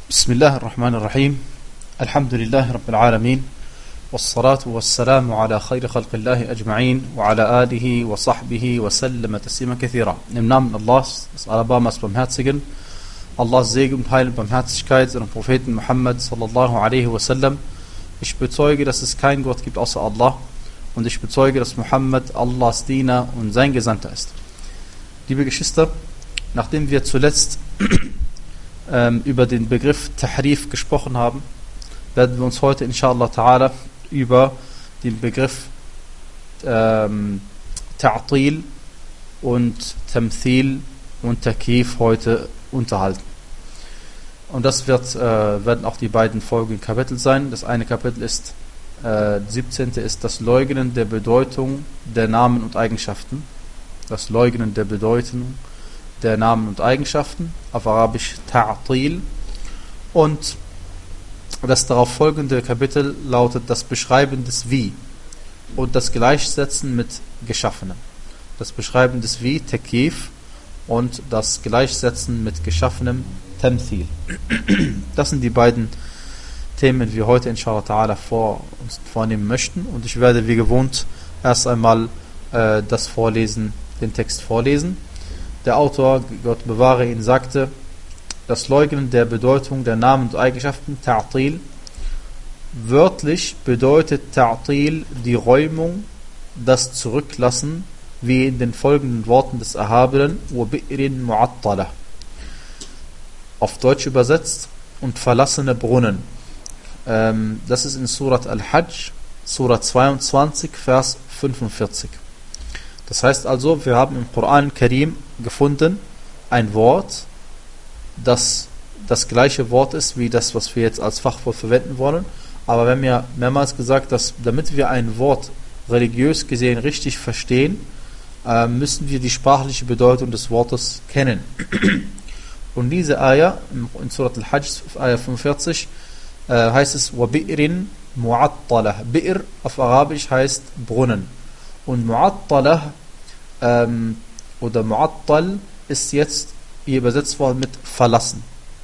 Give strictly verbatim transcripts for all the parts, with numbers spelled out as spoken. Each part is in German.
بسم الله الرحمن الرحيم الحمد لله رب العالمين والصلاة والسلام على خير خلق الله أجمعين وعلى آله وصحبه وسلم تسليما كثيرا. Im Namen Allahs, des Alabamas Barmherzigen, Allahs Segen und Heil und Barmherzigkeit und Propheten Muhammad sallallahu alaihi wasallam. Ich bezeuge, dass es keinen Gott gibt außer Allah und ich bezeuge, dass Muhammad Allahs Diener und sein Gesandter ist. Liebe Geschwister, nachdem wir zuletzt ähm, über den Begriff Tahrif gesprochen haben, werden wir uns heute inshallah ta'ala über den Begriff ähm, Ta'til und Tamthil und Takyif heute unterhalten. Und das wird, äh, werden auch die beiden folgenden Kapitel sein. Das eine Kapitel ist, äh, siebzehnte ist das Leugnen der Bedeutung der Namen und Eigenschaften. Das Leugnen der Bedeutung der Namen und Eigenschaften, auf Arabisch Ta'til. Und das darauf folgende Kapitel lautet das Beschreiben des Wie und das Gleichsetzen mit Geschaffenem. Das Beschreiben des Wie, Takyif, und das Gleichsetzen mit Geschaffenem, Tamthil. Das sind die beiden Themen, die wir heute inshallah ta'ala vor uns vornehmen möchten. Und ich werde wie gewohnt erst einmal äh, das vorlesen, den Text vorlesen. Der Autor, Gott bewahre ihn, sagte: Das Leugnen der Bedeutung der Namen und Eigenschaften, Ta'til. Wörtlich bedeutet Ta'til die Räumung, das Zurücklassen, wie in den folgenden Worten des Erhabenen, وَبِئْرٍ مُعَطَّلَةٍ. Auf Deutsch übersetzt, und verlassene Brunnen. Ähm, das ist in Surat Al-Hajj, Surah zweiundzwanzig, Vers fünfundvierzig. Das heißt also, wir haben im Koran Karim gefunden ein Wort, das das gleiche Wort ist wie das, was wir jetzt als Fachwort verwenden wollen. Aber wir haben ja mehrmals gesagt, dass damit wir ein Wort religiös gesehen richtig verstehen, äh, müssen wir die sprachliche Bedeutung des Wortes kennen. Und diese Ayah in Surat Al-Hajj, Ayah fünfundvierzig, äh, heißt es وَبِئْرٍ مُعَطَّلَةٍ. Bi'r auf Arabisch heißt Brunnen. Und Mu'attalah ähm, oder Mu'attal ist jetzt hier übersetzt worden mit verlassen.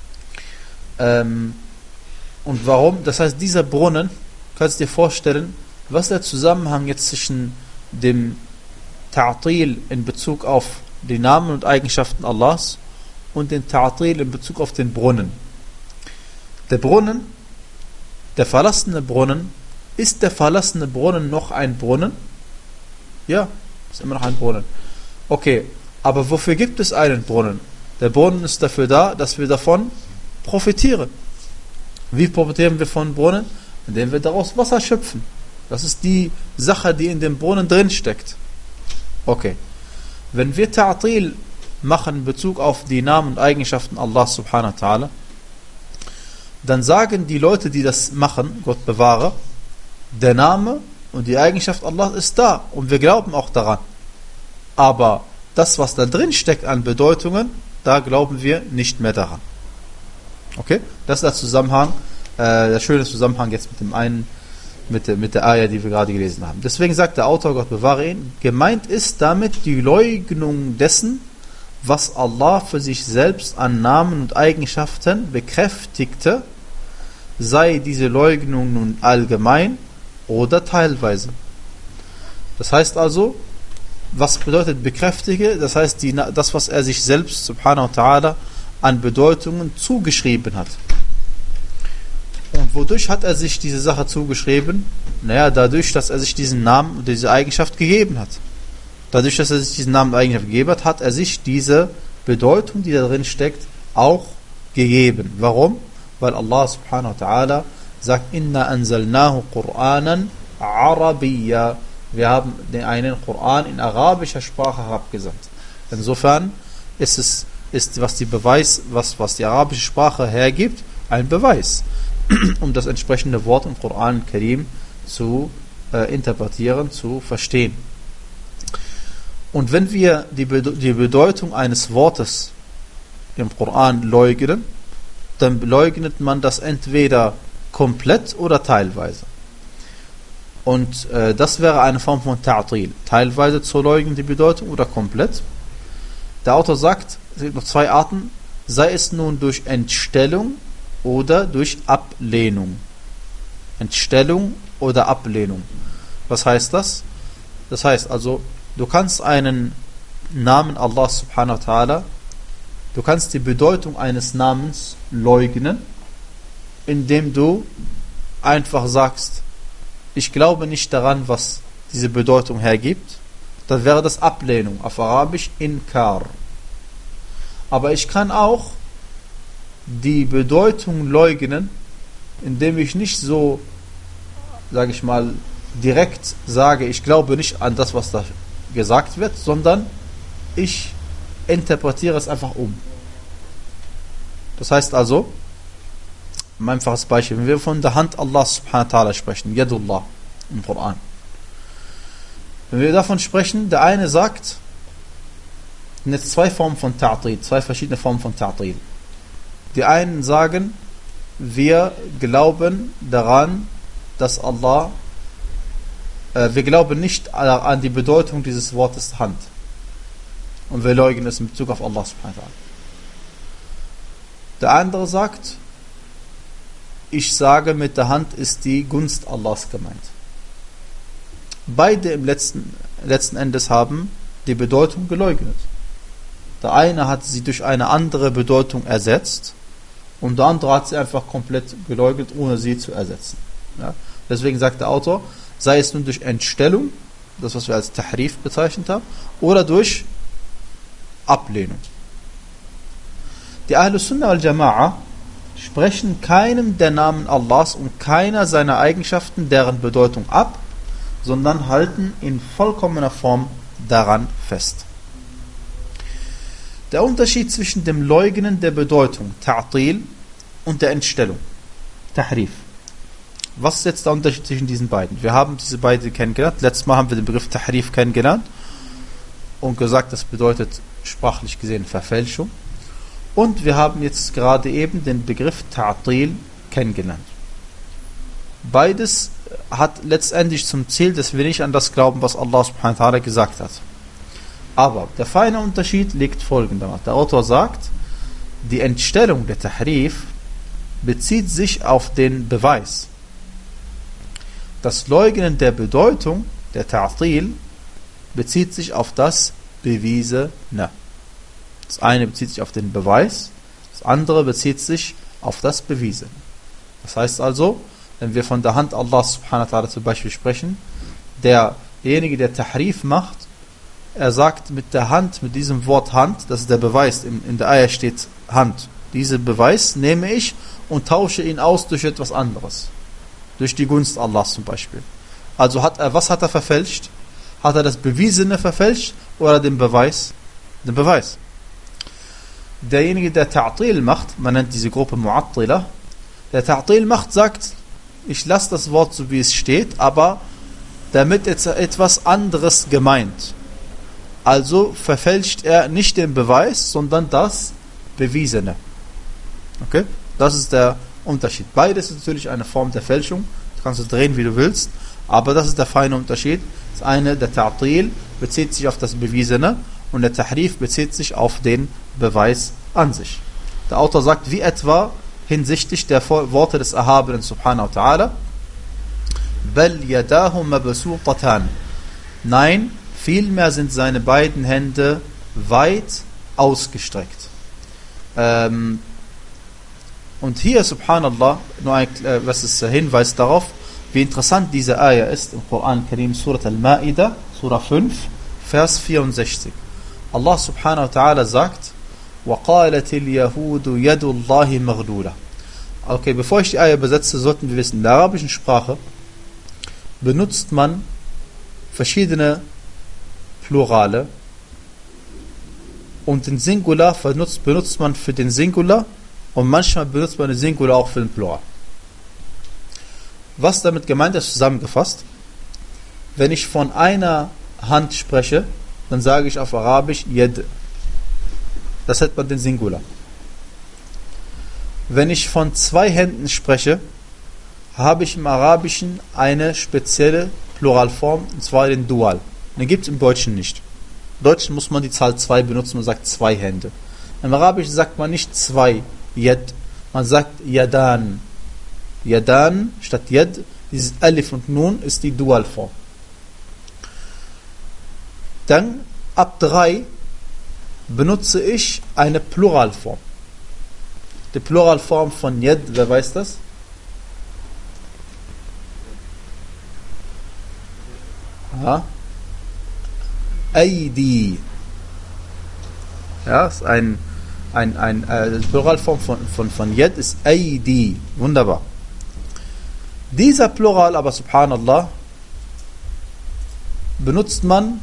Ähm, und warum? Das heißt, dieser Brunnen, kannst du dir vorstellen, was ist der Zusammenhang jetzt zwischen dem Ta'til in Bezug auf die Namen und Eigenschaften Allahs und den Ta'til in Bezug auf den Brunnen? Der Brunnen, der verlassene Brunnen, ist der verlassene Brunnen noch ein Brunnen? Ja, ist immer noch ein Brunnen. Okay, aber wofür gibt es einen Brunnen? Der Brunnen ist dafür da, dass wir davon profitieren. Wie profitieren wir von Brunnen? Indem wir daraus Wasser schöpfen. Das ist die Sache, die in dem Brunnen drin steckt. Okay. Wenn wir Ta'til machen in Bezug auf die Namen und Eigenschaften Allah subhanahu wa ta'ala, dann sagen die Leute, die das machen, Gott bewahre, der Name und die Eigenschaft Allah ist da und wir glauben auch daran. Aber das, was da drin steckt an Bedeutungen, da glauben wir nicht mehr daran. Okay? Das ist der Zusammenhang, äh, der schöne Zusammenhang jetzt mit dem einen, mit der, mit der Ayah, die wir gerade gelesen haben. Deswegen sagt der Autor, Gott bewahre ihn, gemeint ist damit die Leugnung dessen, was Allah für sich selbst an Namen und Eigenschaften bekräftigte, sei diese Leugnung nun allgemein oder teilweise. Das heißt also, was bedeutet bekräftige? Das heißt, die, das, was er sich selbst, subhanahu wa ta'ala, an Bedeutungen zugeschrieben hat. Und wodurch hat er sich diese Sache zugeschrieben? Naja, dadurch, dass er sich diesen Namen und diese Eigenschaft gegeben hat. Dadurch, dass er sich diesen Namen und Eigenschaft gegeben hat, hat er sich diese Bedeutung, die da drin steckt, auch gegeben. Warum? Weil Allah subhanahu wa ta'ala sagt, Inna anzalnahu Qur'anan Arabiyya. Wir haben den einen Koran in arabischer Sprache herabgesandt. Insofern ist es, ist, was die Beweis, was, was die arabische Sprache hergibt, ein Beweis, um das entsprechende Wort im Koran Karim zu äh, interpretieren, zu verstehen. Und wenn wir die, Be- die Bedeutung eines Wortes im Koran leugnen, dann leugnet man das entweder komplett oder teilweise. Und äh, das wäre eine Form von Ta'til. Teilweise zu leugnen die Bedeutung oder komplett. Der Autor sagt, es gibt noch zwei Arten, sei es nun durch Entstellung oder durch Ablehnung. Entstellung oder Ablehnung. Was heißt das? Das heißt also, du kannst einen Namen Allah subhanahu wa ta'ala, du kannst die Bedeutung eines Namens leugnen, indem du einfach sagst, ich glaube nicht daran, was diese Bedeutung hergibt, dann wäre das Ablehnung, auf Arabisch Inkar. Aber ich kann auch die Bedeutung leugnen, indem ich nicht so, sage ich mal, direkt sage, ich glaube nicht an das, was da gesagt wird, sondern ich interpretiere es einfach um. Das heißt also, ein einfaches Beispiel, wenn wir von der Hand Allah subhanahu wa ta'ala sprechen, Yadullah im Koran. Wenn wir davon sprechen, der eine sagt, jetzt zwei Formen von Ta'til, zwei verschiedene Formen von Ta'til. Die einen sagen, wir glauben daran, dass Allah, äh, wir glauben nicht an die Bedeutung dieses Wortes Hand. Und wir leugnen es in Bezug auf Allah subhanahu wa ta'ala. Der andere sagt, ich sage, mit der Hand ist die Gunst Allahs gemeint. Beide im letzten, letzten Endes haben die Bedeutung geleugnet. Der eine hat sie durch eine andere Bedeutung ersetzt und der andere hat sie einfach komplett geleugnet, ohne sie zu ersetzen. Ja? Deswegen sagt der Autor, sei es nun durch Entstellung, das was wir als Tahrif bezeichnet haben, oder durch Ablehnung. Die Ahlus Sunnah wal Jama'a sprechen keinem der Namen Allahs und keiner seiner Eigenschaften deren Bedeutung ab, sondern halten in vollkommener Form daran fest. Der Unterschied zwischen dem Leugnen der Bedeutung, Ta'til, und der Entstellung, Tahrif. Was ist jetzt der Unterschied zwischen diesen beiden? Wir haben diese beiden kennengelernt. Letztes Mal haben wir den Begriff Tahrif kennengelernt und gesagt, das bedeutet sprachlich gesehen Verfälschung. Und wir haben jetzt gerade eben den Begriff Ta'til kennengelernt. Beides hat letztendlich zum Ziel, dass wir nicht an das glauben, was Allah subhanahu wa ta'ala gesagt hat. Aber der feine Unterschied liegt folgendermaßen. Der Autor sagt, die Entstellung der Tahrif bezieht sich auf den Beweis. Das Leugnen der Bedeutung, der Ta'til, bezieht sich auf das Bewiesene. Das eine bezieht sich auf den Beweis, das andere bezieht sich auf das Bewiesene. Das heißt also, wenn wir von der Hand Allah subhanahu wa ta'ala zum Beispiel sprechen, derjenige, der Tahrif macht, er sagt mit der Hand, mit diesem Wort Hand, das ist der Beweis, in, in der Ayah steht Hand. Diesen Beweis nehme ich und tausche ihn aus durch etwas anderes. Durch die Gunst Allahs zum Beispiel. Also hat er, was hat er verfälscht? Hat er das Bewiesene verfälscht oder den Beweis? Den Beweis. Derjenige, der Ta'til macht, man nennt diese Gruppe Mu'attila, der Ta'til macht, sagt, ich lasse das Wort so wie es steht, aber damit ist etwas anderes gemeint. Also verfälscht er nicht den Beweis, sondern das Bewiesene. Okay? Das ist der Unterschied. Beides ist natürlich eine Form der Fälschung. Du kannst es drehen, wie du willst, aber das ist der feine Unterschied. Das eine, der Ta'til, bezieht sich auf das Bewiesene und der Tahrif bezieht sich auf den Beweis an sich. Der Autor sagt, wie etwa hinsichtlich der Worte des Erhabenen subhanahu wa ta'ala, bal yadahu mabsutatan. Nein, vielmehr sind seine beiden Hände weit ausgestreckt. Ähm, und hier, subhanallah, nur ein, äh, was ist der Hinweis darauf, wie interessant diese Ayah ist im Koran Karim, Surat Al-Ma'idah, Surah fünf, Vers vierundsechzig. Allah subhanahu wa ta'ala sagt, وَقَالَتِ الْيَهُودُ يَدُ اللَّهِ مَغْلُولَةً. Okay, bevor ich die Ayah übersetze, sollten wir wissen, in der arabischen Sprache benutzt man verschiedene Plurale und den Singular benutzt, benutzt man für den Singular und manchmal benutzt man den Singular auch für den Plural. Was damit gemeint ist, zusammengefasst, wenn ich von einer Hand spreche, dann sage ich auf Arabisch Yad. Das hat man den Singular. Wenn ich von zwei Händen spreche, habe ich im Arabischen eine spezielle Pluralform, und zwar den Dual. Den gibt es im Deutschen nicht. Im Deutschen muss man die Zahl zwei benutzen und sagt zwei Hände. Im Arabischen sagt man nicht zwei Yad, Man sagt Yadan. Yadan statt Yad, dieses Alif und Nun ist die Dualform. Dann ab drei benutze ich eine Pluralform. Die Pluralform von Yad, wer weiß das? Ja. Aidi. Ja, ist ein, ein, ein äh, die Pluralform von, von, von Yad ist Aidi. Wunderbar. Dieser Plural aber, subhanallah, benutzt man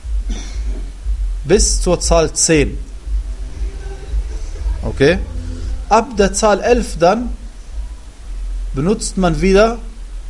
bis zur Zahl zehn. Okay? Ab der Zahl elf dann benutzt man wieder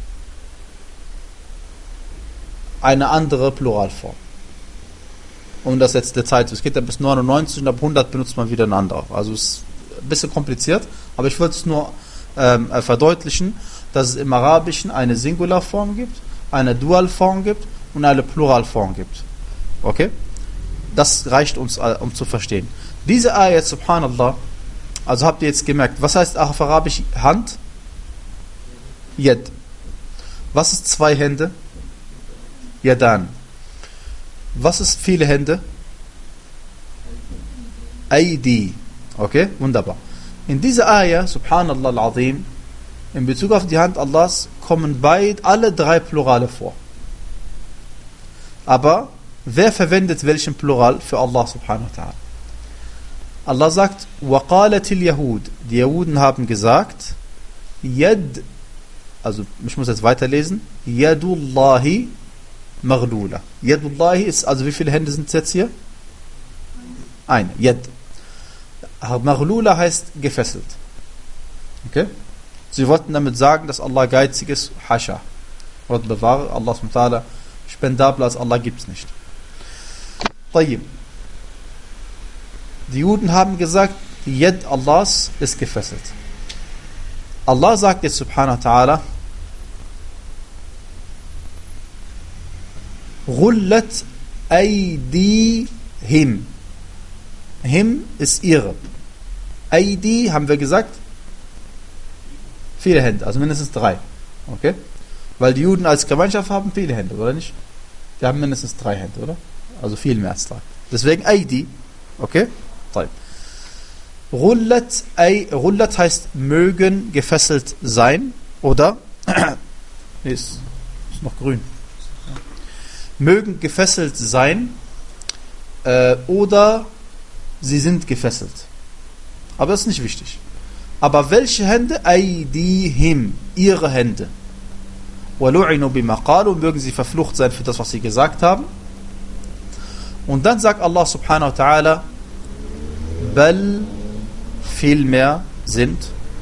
eine andere Pluralform. Um das jetzt Detail zu. Es geht dann bis neunundneunzig und ab hundert benutzt man wieder eine andere. Also es ist ein bisschen kompliziert, aber ich wollte es nur ähm, verdeutlichen, dass es im Arabischen eine Singularform gibt, eine Dualform gibt und eine Pluralform gibt. Okay? Das reicht uns, um zu verstehen. Diese Ayat, subhanallah, also habt ihr jetzt gemerkt, was heißt auf Arabisch Hand? Yad. Was ist zwei Hände? Yadan. Was ist viele Hände? Aidi. Okay, wunderbar. In dieser Ayah, subhanallah al-azim, in Bezug auf die Hand Allahs kommen beid, alle drei Plurale vor. Aber wer verwendet welchen Plural für Allah subhanahu wa ta'ala? Allah sagt, وَقَالَتِ الْيَهُودِ Die Juden haben gesagt, Yad, also ich muss jetzt weiterlesen, Yadullahi Maghlula. Yadullahi ist, also wie viele Hände sind es jetzt hier? Eine, Yad. Maghlula heißt gefesselt. Okay? Sie wollten damit sagen, dass Allah geizig ist, Hasha. Gott bewahre, Allah subhanahu wa ta'ala, spendabler als Allah gibt es nicht. Tayyib. Die Juden haben gesagt, die Yad Allahs ist gefesselt. Allah sagt jetzt subhanahu wa ta'ala, Rullat Aydihim. Him ist ihre. Aidi haben wir gesagt, viele Hände, also mindestens drei. Okay? Weil die Juden als Gemeinschaft haben viele Hände, oder nicht? Die haben mindestens drei Hände, oder? Also viel mehr als drei. Deswegen Aidi. Okay? Drei. Rullat, ay, Rullat heißt mögen gefesselt sein, oder? ist, ist noch grün. Mögen gefesselt sein, äh, oder sie sind gefesselt. Aber das ist nicht wichtig. Aber welche Hände? Aydihim, ihre Hände. وَلُعِنُوا بِمَا قَالُوا, mögen sie verflucht sein für das, was sie gesagt haben. Und dann sagt Allah subhanahu wa ta'ala, bal, vielmehr sind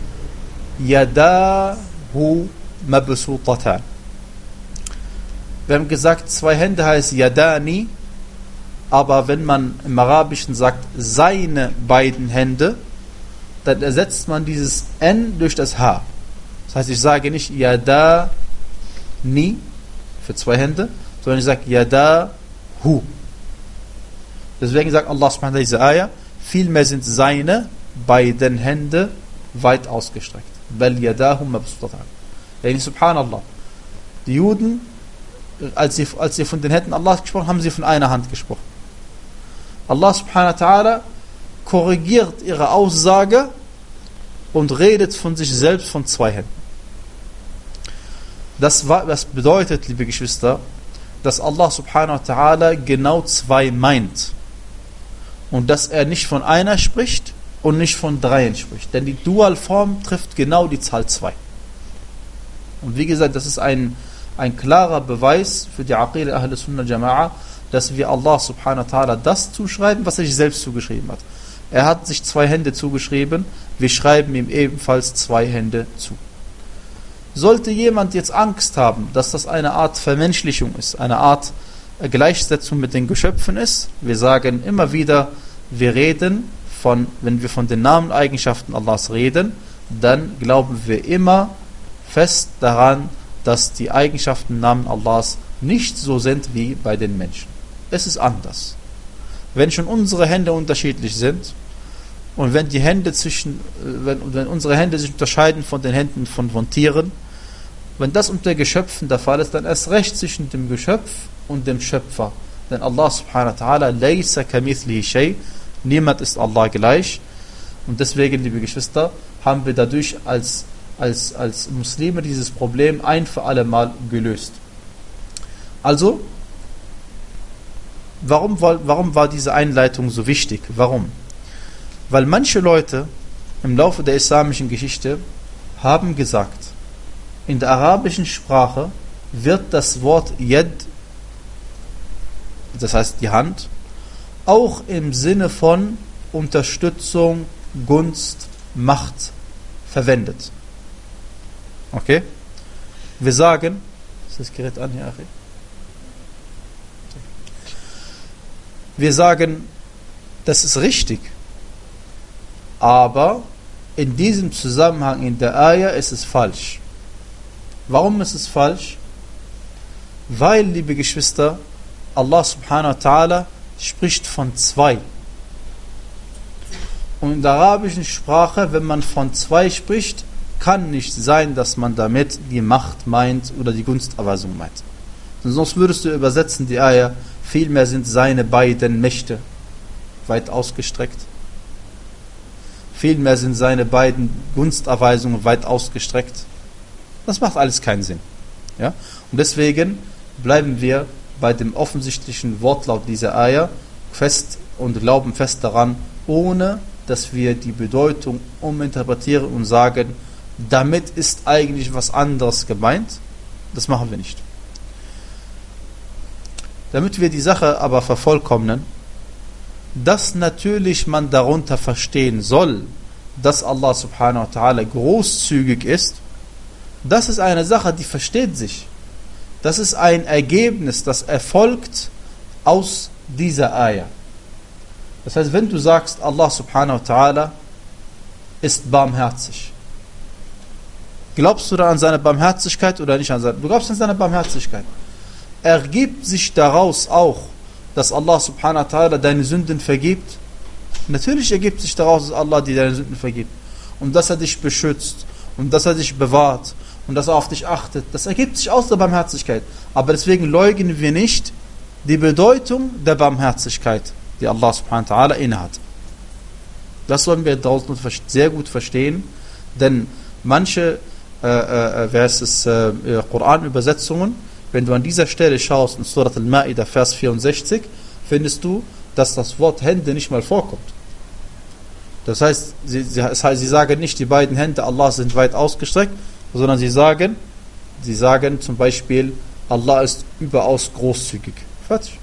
yadahu mabsutatan. Wir haben gesagt, zwei Hände heißt yadani, aber wenn man im Arabischen sagt, seine beiden Hände, dann ersetzt man dieses N durch das H. Das heißt, ich sage nicht yadani für zwei Hände, sondern ich sage yadahu. Deswegen sagt Allah subhanahu wa ta'ala diese Ayah, vielmehr sind seine beiden Hände weit ausgestreckt. Bal yadahu mabsutatan. Yani subhanallah. Die Juden, als sie, als sie von den Händen Allahs gesprochen haben, haben sie von einer Hand gesprochen. Allah subhanahu wa ta'ala korrigiert ihre Aussage und redet von sich selbst von zwei Händen. Das, war, das bedeutet, liebe Geschwister, dass Allah subhanahu wa ta'ala genau zwei meint. Und dass er nicht von einer spricht und nicht von dreien spricht. Denn die Dualform trifft genau die Zahl zwei. Und wie gesagt, das ist ein, ein klarer Beweis für die Aqida Ahl Sunnah Jama'a, dass wir Allah subhanahu wa ta'ala das zuschreiben, was er sich selbst zugeschrieben hat. Er hat sich zwei Hände zugeschrieben, wir schreiben ihm ebenfalls zwei Hände zu. Sollte jemand jetzt Angst haben, dass das eine Art Vermenschlichung ist, eine Art Gleichsetzung mit den Geschöpfen ist, wir sagen immer wieder, wir reden von, wenn wir von den Namen und Eigenschaften Allahs reden, dann glauben wir immer fest daran, dass die Eigenschaften und Namen Allahs nicht so sind wie bei den Menschen. Es ist anders. Wenn schon unsere Hände unterschiedlich sind Und wenn die Hände zwischen, wenn, wenn unsere Hände sich unterscheiden von den Händen von, von Tieren, wenn das unter Geschöpfen der Fall ist, dann erst recht zwischen dem Geschöpf und dem Schöpfer. Denn Allah subhanahu wa ta'ala, laysa kamithlihi shay, niemand ist Allah gleich. Und deswegen, liebe Geschwister, haben wir dadurch als, als, als Muslime dieses Problem ein für alle Mal gelöst. Also, warum, warum war diese Einleitung so wichtig? Warum? Weil manche Leute im Laufe der islamischen Geschichte haben gesagt, in der arabischen Sprache wird das Wort Yad, das heißt die Hand, auch im Sinne von Unterstützung, Gunst, Macht verwendet. Okay? Wir sagen, ist das Gerät an hier, Achi? Wir sagen, das ist richtig, aber in diesem Zusammenhang in der Ayah ist es falsch. Warum ist es falsch? Weil, liebe Geschwister, Allah subhanahu wa ta'ala spricht von zwei. Und in der arabischen Sprache, wenn man von zwei spricht, kann nicht sein, dass man damit die Macht meint oder die Gunsterweisung meint. Sonst würdest du übersetzen die Ayah, vielmehr sind seine beiden Mächte weit ausgestreckt. Vielmehr sind seine beiden Gunsterweisungen weit ausgestreckt. Das macht alles keinen Sinn. Ja? Und deswegen bleiben wir bei dem offensichtlichen Wortlaut dieser Ayah fest und glauben fest daran, ohne dass wir die Bedeutung uminterpretieren und sagen, damit ist eigentlich was anderes gemeint. Das machen wir nicht. Damit wir die Sache aber vervollkommnen, dass natürlich man darunter verstehen soll, dass Allah subhanahu wa ta'ala großzügig ist, das ist eine Sache, die versteht sich. Das ist ein Ergebnis, das erfolgt aus dieser Ayah. Das heißt, wenn du sagst, Allah subhanahu wa ta'ala ist barmherzig, glaubst du da an seine Barmherzigkeit oder nicht an seine? Du glaubst an seine Barmherzigkeit. Ergibt sich daraus auch, dass Allah subhanahu wa ta'ala deine Sünden vergibt? Natürlich ergibt sich daraus, dass Allah dir deine Sünden vergibt. Und dass er dich beschützt und dass er dich bewahrt und dass er auf dich achtet. Das ergibt sich aus der Barmherzigkeit. Aber deswegen leugnen wir nicht die Bedeutung der Barmherzigkeit, die Allah subhanahu wa ta'ala innehat. Das sollen wir draußen sehr gut verstehen, denn manche äh, äh, wer ist es, äh, Koran-Übersetzungen, wenn du an dieser Stelle schaust, in Surat al-Ma'idah, Vers vierundsechzig, findest du, dass das Wort Hände nicht mal vorkommt. Das heißt, sie, sie, das heißt, sie sagen nicht, die beiden Hände Allah sind weit ausgestreckt, sondern sie sagen, sie sagen zum Beispiel, Allah ist überaus großzügig. Fertig.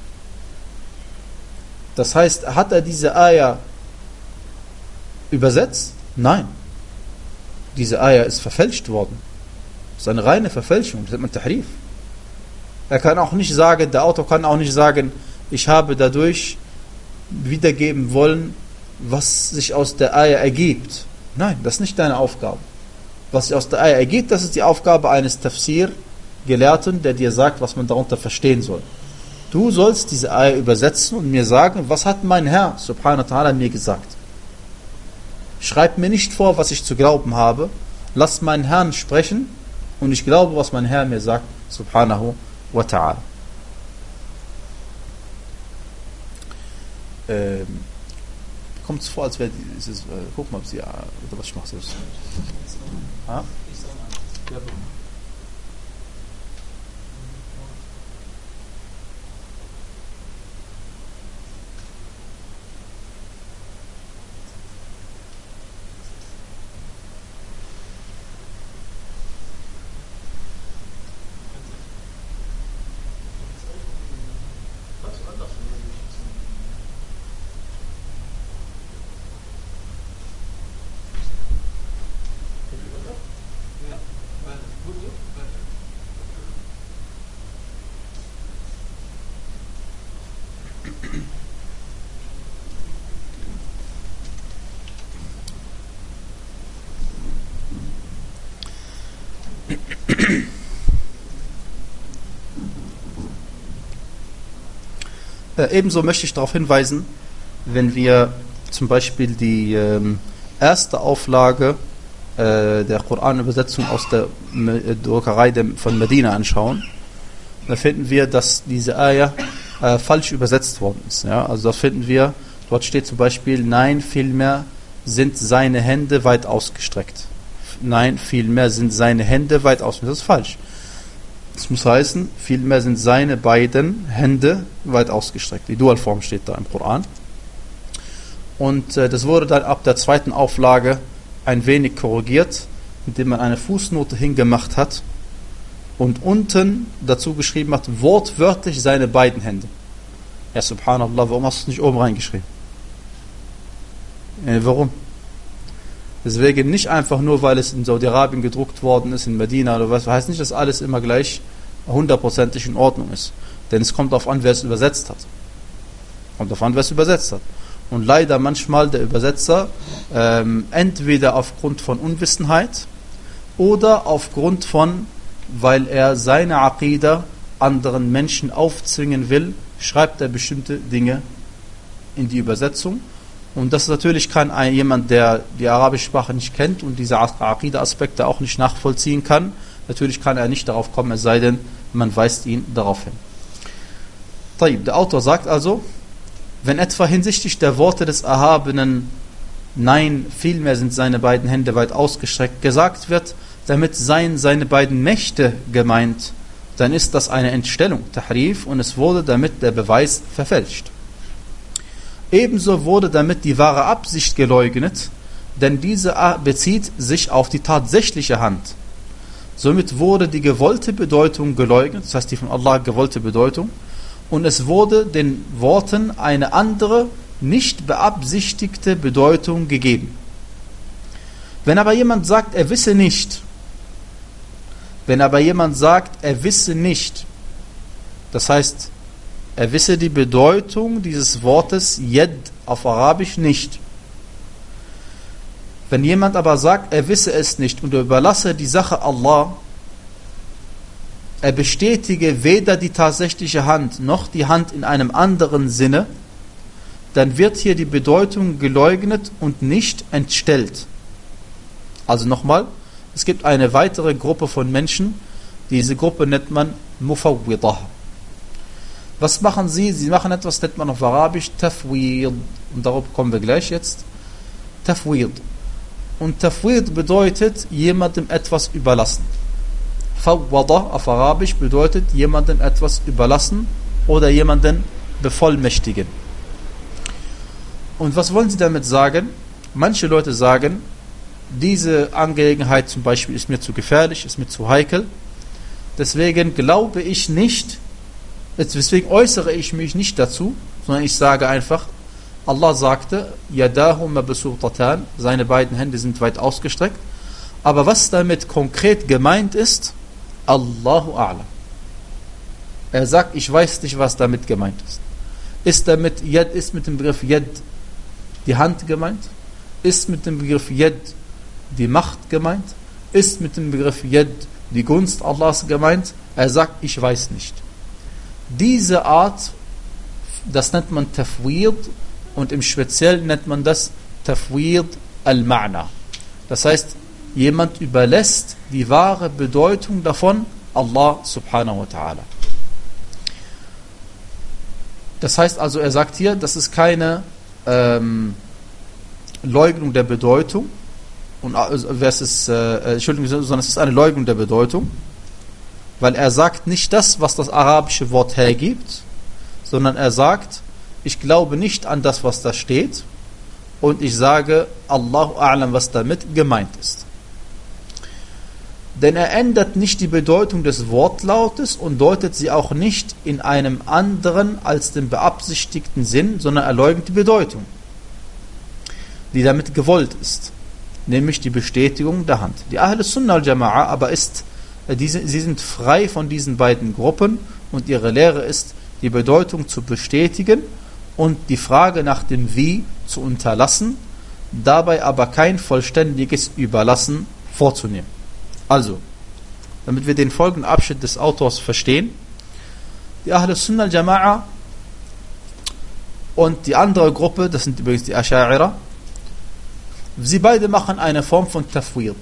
Das heißt, hat er diese Ayah übersetzt? Nein. Diese Ayah ist verfälscht worden. Das ist eine reine Verfälschung. Das nennt man Tahrif. Er kann auch nicht sagen, der Autor kann auch nicht sagen, ich habe dadurch wiedergeben wollen, was sich aus der Ayah ergibt. Nein, das ist nicht deine Aufgabe. Was sich aus der Ayah ergibt, das ist die Aufgabe eines Tafsir-Gelehrten, der dir sagt, was man darunter verstehen soll. Du sollst diese Ayah übersetzen und mir sagen, was hat mein Herr, subhanahu wa ta'ala, mir gesagt. Schreib mir nicht vor, was ich zu glauben habe. Lass meinen Herrn sprechen und ich glaube, was mein Herr mir sagt, subhanahu wa ta'ala. Ähm, kommt es vor, als wäre es, äh, guck mal, ob sie, äh, oder was ich mache. Ha? Ja. Äh, ebenso möchte ich darauf hinweisen, wenn wir zum Beispiel die ähm, erste Auflage äh, der Koranübersetzung aus der äh, Druckerei der, von Medina anschauen, da finden wir, dass diese Ayah äh, falsch übersetzt worden ist. Ja? Also da finden wir, dort steht zum Beispiel, nein, vielmehr sind seine Hände weit ausgestreckt. Nein, vielmehr sind seine Hände weit ausgestreckt. Das ist falsch. Das muss heißen, vielmehr sind seine beiden Hände weit ausgestreckt. Die Dualform steht da im Koran. Und äh, das wurde dann ab der zweiten Auflage ein wenig korrigiert, indem man eine Fußnote hingemacht hat und unten dazu geschrieben hat, wortwörtlich seine beiden Hände. Ja, subhanallah, warum hast du es nicht oben reingeschrieben? Äh, warum? Deswegen nicht einfach nur, weil es in Saudi-Arabien gedruckt worden ist, in Medina oder was, heißt nicht, dass alles immer gleich hundertprozentig in Ordnung ist. Denn es kommt darauf an, wer es übersetzt hat. Kommt darauf an, wer es übersetzt hat. Und leider manchmal der Übersetzer ähm, entweder aufgrund von Unwissenheit oder aufgrund von, weil er seine Aqida anderen Menschen aufzwingen will, schreibt er bestimmte Dinge in die Übersetzung. Und das ist natürlich kann ein, jemand, der die arabische Sprache nicht kennt und diese Aqida-Aspekte auch nicht nachvollziehen kann, natürlich kann er nicht darauf kommen, es sei denn, man weist ihn darauf hin. Der Autor sagt also, wenn etwa hinsichtlich der Worte des Erhabenen, nein, vielmehr sind seine beiden Hände weit ausgestreckt, gesagt wird, damit seien seine beiden Mächte gemeint, dann ist das eine Entstellung, Tahrif, und es wurde damit der Beweis verfälscht. Ebenso wurde damit die wahre Absicht geleugnet, denn diese bezieht sich auf die tatsächliche Hand. Somit wurde die gewollte Bedeutung geleugnet, das heißt die von Allah gewollte Bedeutung, und es wurde den Worten eine andere, nicht beabsichtigte Bedeutung gegeben. Wenn aber jemand sagt, er wisse nicht, wenn aber jemand sagt, er wisse nicht, das heißt, er wisse die Bedeutung dieses Wortes Yad auf Arabisch nicht. Wenn jemand aber sagt, er wisse es nicht und er überlasse die Sache Allah, er bestätige weder die tatsächliche Hand noch die Hand in einem anderen Sinne, dann wird hier die Bedeutung geleugnet und nicht entstellt. Also nochmal, es gibt eine weitere Gruppe von Menschen, diese Gruppe nennt man Mufawwidah. Was machen sie? Sie machen etwas, nennt man auf Arabisch Tafwid. Und darauf kommen wir gleich jetzt. Tafwid. Und Tafwid bedeutet, jemandem etwas überlassen. Fawwada auf Arabisch bedeutet, jemandem etwas überlassen oder jemanden bevollmächtigen. Und was wollen sie damit sagen? Manche Leute sagen, diese Angelegenheit zum Beispiel ist mir zu gefährlich, ist mir zu heikel. Deswegen glaube ich nicht, deswegen äußere ich mich nicht dazu, sondern ich sage einfach, Allah sagte, Yadahu mabsutatan, seine beiden Hände sind weit ausgestreckt. Aber was damit konkret gemeint ist, Allahu a'lam. Er sagt, ich weiß nicht, was damit gemeint ist. Ist damit Yad, ist mit dem Begriff Yad die Hand gemeint? Ist mit dem Begriff Yad die Macht gemeint? Ist mit dem Begriff Yad die Gunst Allahs gemeint? Er sagt, ich weiß nicht. Diese Art, das nennt man Tafwid und im Speziellen nennt man das Tafwid al-Ma'na. Das heißt, jemand überlässt die wahre Bedeutung davon Allah subhanahu wa ta'ala. Das heißt also, er sagt hier, das ist keine ähm, Leugnung der Bedeutung, und es ist, äh, Entschuldigung, sondern es ist eine Leugnung der Bedeutung, weil er sagt nicht das, was das arabische Wort hergibt, sondern er sagt, ich glaube nicht an das, was da steht, und ich sage, Allahu a'lam, was damit gemeint ist. Denn er ändert nicht die Bedeutung des Wortlautes und deutet sie auch nicht in einem anderen als dem beabsichtigten Sinn, sondern er leugnet die Bedeutung, die damit gewollt ist, nämlich die Bestätigung der Hand. Die Ahl Sunnah al-Jama'a aber ist, diese, sie sind frei von diesen beiden Gruppen und ihre Lehre ist, die Bedeutung zu bestätigen und die Frage nach dem Wie zu unterlassen, dabei aber kein vollständiges Überlassen vorzunehmen. Also, damit wir den folgenden Abschnitt des Autors verstehen, die Ahl Sunnah al-Jama'a Und die andere Gruppe, das sind übrigens die Asha'ira, sie beide machen eine Form von Tafwid.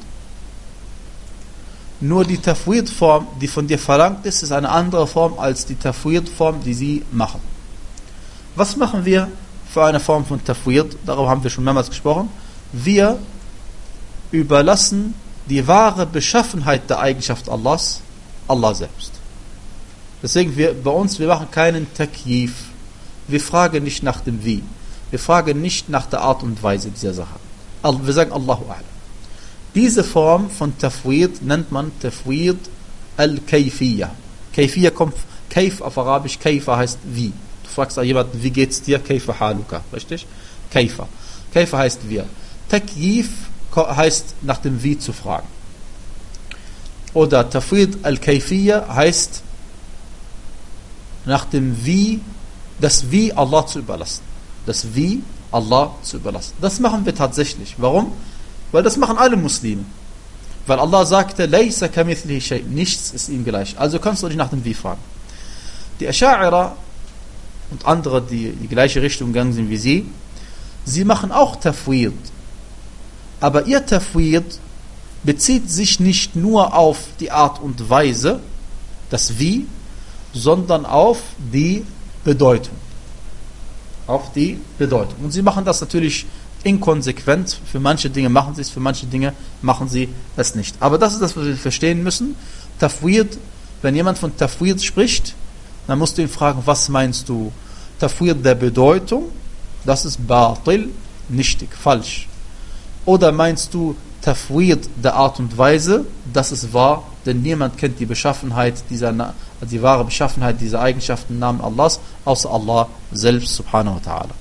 Nur die Tafwid-Form, die von dir verlangt ist, ist eine andere Form als die Tafwid-Form, die sie machen. Was machen wir für eine Form von Tafwid? Darüber haben wir schon mehrmals gesprochen. Wir überlassen die wahre Beschaffenheit der Eigenschaft Allahs, Allah selbst. Deswegen, wir, bei uns, wir machen keinen Takyif. Wir fragen nicht nach dem Wie. Wir fragen nicht nach der Art und Weise dieser Sache. Wir sagen Allahu A'lam. Diese Form von Tafwid nennt man Tafwid al-Kayfiyya. Kayfiyya kommt, Kayf auf Arabisch, Kayfa heißt wie. Du fragst jemanden, wie geht's dir? Kayfa haluka. Richtig? Kayfa. Kayfa heißt wir. Takyif heißt nach dem Wie zu fragen. Oder Tafwid al-Kayfiyya heißt nach dem Wie, das Wie Allah zu überlassen. Das Wie Allah zu überlassen. Das machen wir tatsächlich. Warum? Weil das machen alle Muslime. Weil Allah sagte, Laysa kamithlihi shay, nichts ist ihm gleich. Also kannst du dich nach dem Wie fragen. Die Asha'ira und andere, die in die gleiche Richtung gegangen sind wie sie, sie machen auch Tafwid. Aber ihr Tafwid bezieht sich nicht nur auf die Art und Weise, das Wie, sondern auf die Bedeutung. Auf die Bedeutung. Und sie machen das natürlich inkonsequent. Für manche Dinge machen sie es, für manche Dinge machen sie es nicht. Aber das ist das, was wir verstehen müssen. Tafwid, wenn jemand von Tafwid spricht, dann musst du ihn fragen, was meinst du? Tafwid der Bedeutung, das ist Batil, nichtig, falsch. Oder meinst du Tafwid der Art und Weise, das ist wahr, denn niemand kennt die Beschaffenheit dieser, die wahre Beschaffenheit dieser Eigenschaften im Namen Allahs, außer Allah selbst, subhanahu wa ta'ala.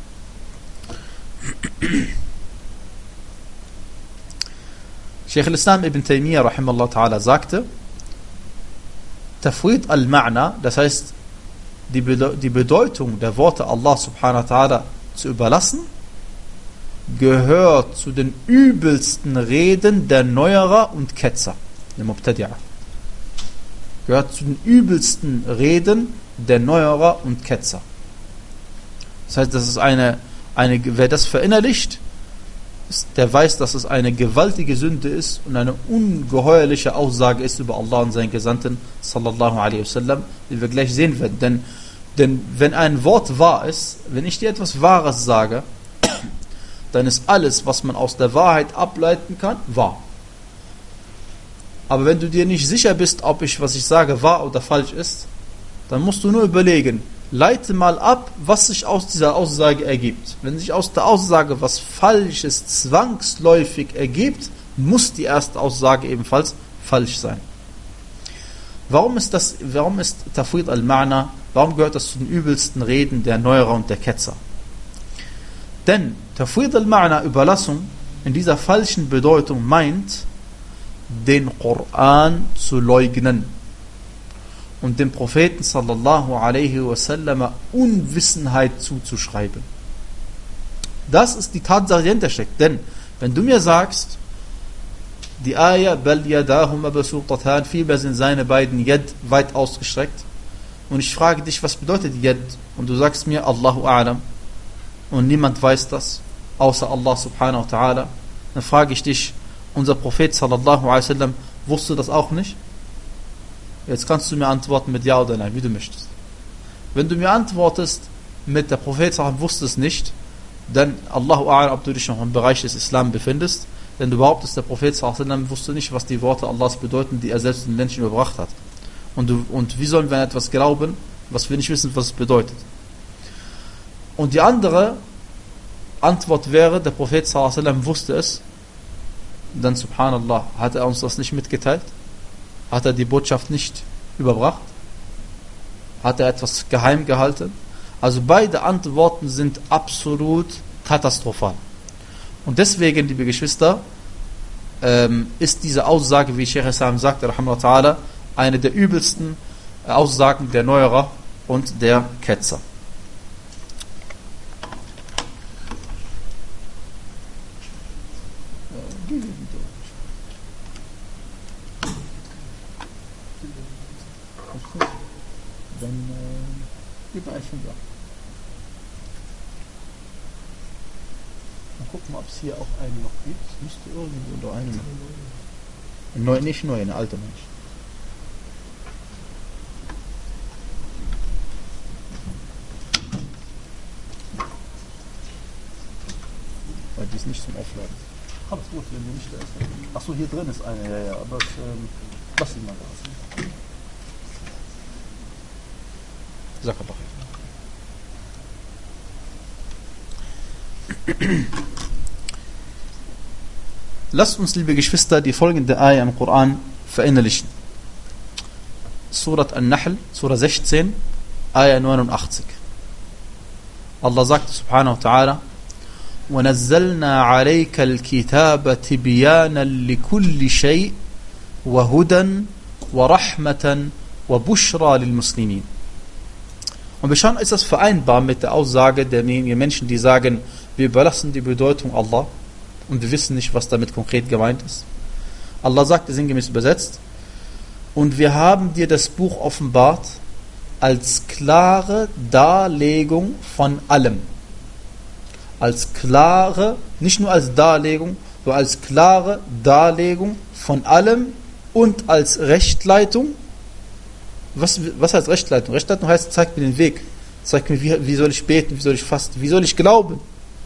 Sheikh al-Islam ibn Taymiyyah rahimahullah ta'ala sagte, Tafwid al-Ma'na, das heißt, die, Bede- die Bedeutung der Worte Allah subhanahu wa ta'ala zu überlassen, gehört zu den übelsten Reden der Neuerer und Ketzer, der Mubtadi'a. Gehört zu den übelsten Reden der Neuerer und Ketzer. Das heißt, das ist eine, eine, wer das verinnerlicht, der weiß, dass es eine gewaltige Sünde ist und eine ungeheuerliche Aussage ist über Allah und seinen Gesandten, sallallahu alaihi wasallam, wie wir gleich sehen werden. Denn, denn wenn ein Wort wahr ist, wenn ich dir etwas Wahres sage, dann ist alles, was man aus der Wahrheit ableiten kann, wahr. Aber wenn du dir nicht sicher bist, ob ich, was ich sage, wahr oder falsch ist, dann musst du nur überlegen, leite mal ab, was sich aus dieser Aussage ergibt. Wenn sich aus der Aussage was Falsches zwangsläufig ergibt, muss die erste Aussage ebenfalls falsch sein. Warum ist das, warum ist Tafwid al-Ma'na, warum gehört das zu den übelsten Reden der Neuerer und der Ketzer? Denn Tafwid al-Ma'na, Überlassung, in dieser falschen Bedeutung meint, den Koran zu leugnen und dem Propheten sallallahu alaihi wasallam Unwissenheit zuzuschreiben. Das ist die Tatsache, die dahinter steckt. Denn wenn du mir sagst, die Ayah, bal yadahum mabsuutatan, vielmehr sind seine beiden Yad weit ausgestreckt, und ich frage dich, was bedeutet Yad? Und du sagst mir, Allahu a'lam, und niemand weiß das, außer Allah subhanahu wa ta'ala, dann frage ich dich, unser Prophet sallallahu alaihi wasallam wusste das auch nicht? Jetzt kannst du mir antworten mit Ja oder Nein, wie du möchtest. Wenn du mir antwortest mit der Prophet sallallahu wusste es nicht, dann Allahu a'lam, ob du dich noch im Bereich des Islam befindest, denn du behauptest, der Prophet sallallahu wusste nicht, was die Worte Allahs bedeuten, die er selbst den Menschen überbracht hat. Und, du, und wie sollen wir an etwas glauben, was wir nicht wissen, was es bedeutet? Und die andere Antwort wäre, der Prophet sallallahu wusste es, dann subhanallah, hat er uns das nicht mitgeteilt? Hat er die Botschaft nicht überbracht? Hat er etwas geheim gehalten? Also beide Antworten sind absolut katastrophal. Und deswegen, liebe Geschwister, ähm, ist diese Aussage, wie Sheikh Islam sagte, rahimahullah ta'ala, eine der übelsten Aussagen der Neuerer und der Ketzer. Dann äh, über ein Fünfer. gucken, ob es hier auch eine noch gibt. Es müsste irgendwo da eine noch. Neu, nicht neu, eine alte Mensch. Weil die ist nicht zum Aufladen. Aber es gut, wenn die nicht da ist. Achso, hier drin ist eine, ja, ja, aber es, ähm, lass sie mal da. Sag doch. Lasst uns, liebe Geschwister, die folgende Ayah im Koran verinnerlichen. Surat An-Nahl, Surah sechzehn, Ayah neunundachtzig. Allah sagt subhanahu wa ta'ala: وَنَزَّلْنَا عَلَيْكَ الْكِتَابَ تِبْيَانًا لِكُلِّ شَيْءٍ وَهُدًى وَرَحْمَةً وَبُشْرَى لِلْمُسْلِمِينَ. Und wir schauen, ist das vereinbar mit der Aussage derjenigen Menschen, die sagen, wir überlassen die Bedeutung Allah und wir wissen nicht, was damit konkret gemeint ist. Allah sagt, sinngemäß übersetzt: Und wir haben dir das Buch offenbart als klare Darlegung von allem. Als klare, nicht nur als Darlegung, sondern als klare Darlegung von allem und als Rechtleitung. Was, was heißt Rechtleitung? Rechtleitung heißt, zeigt mir den Weg. Zeigt mir, wie, wie soll ich beten, wie soll ich fasten, wie soll ich glauben.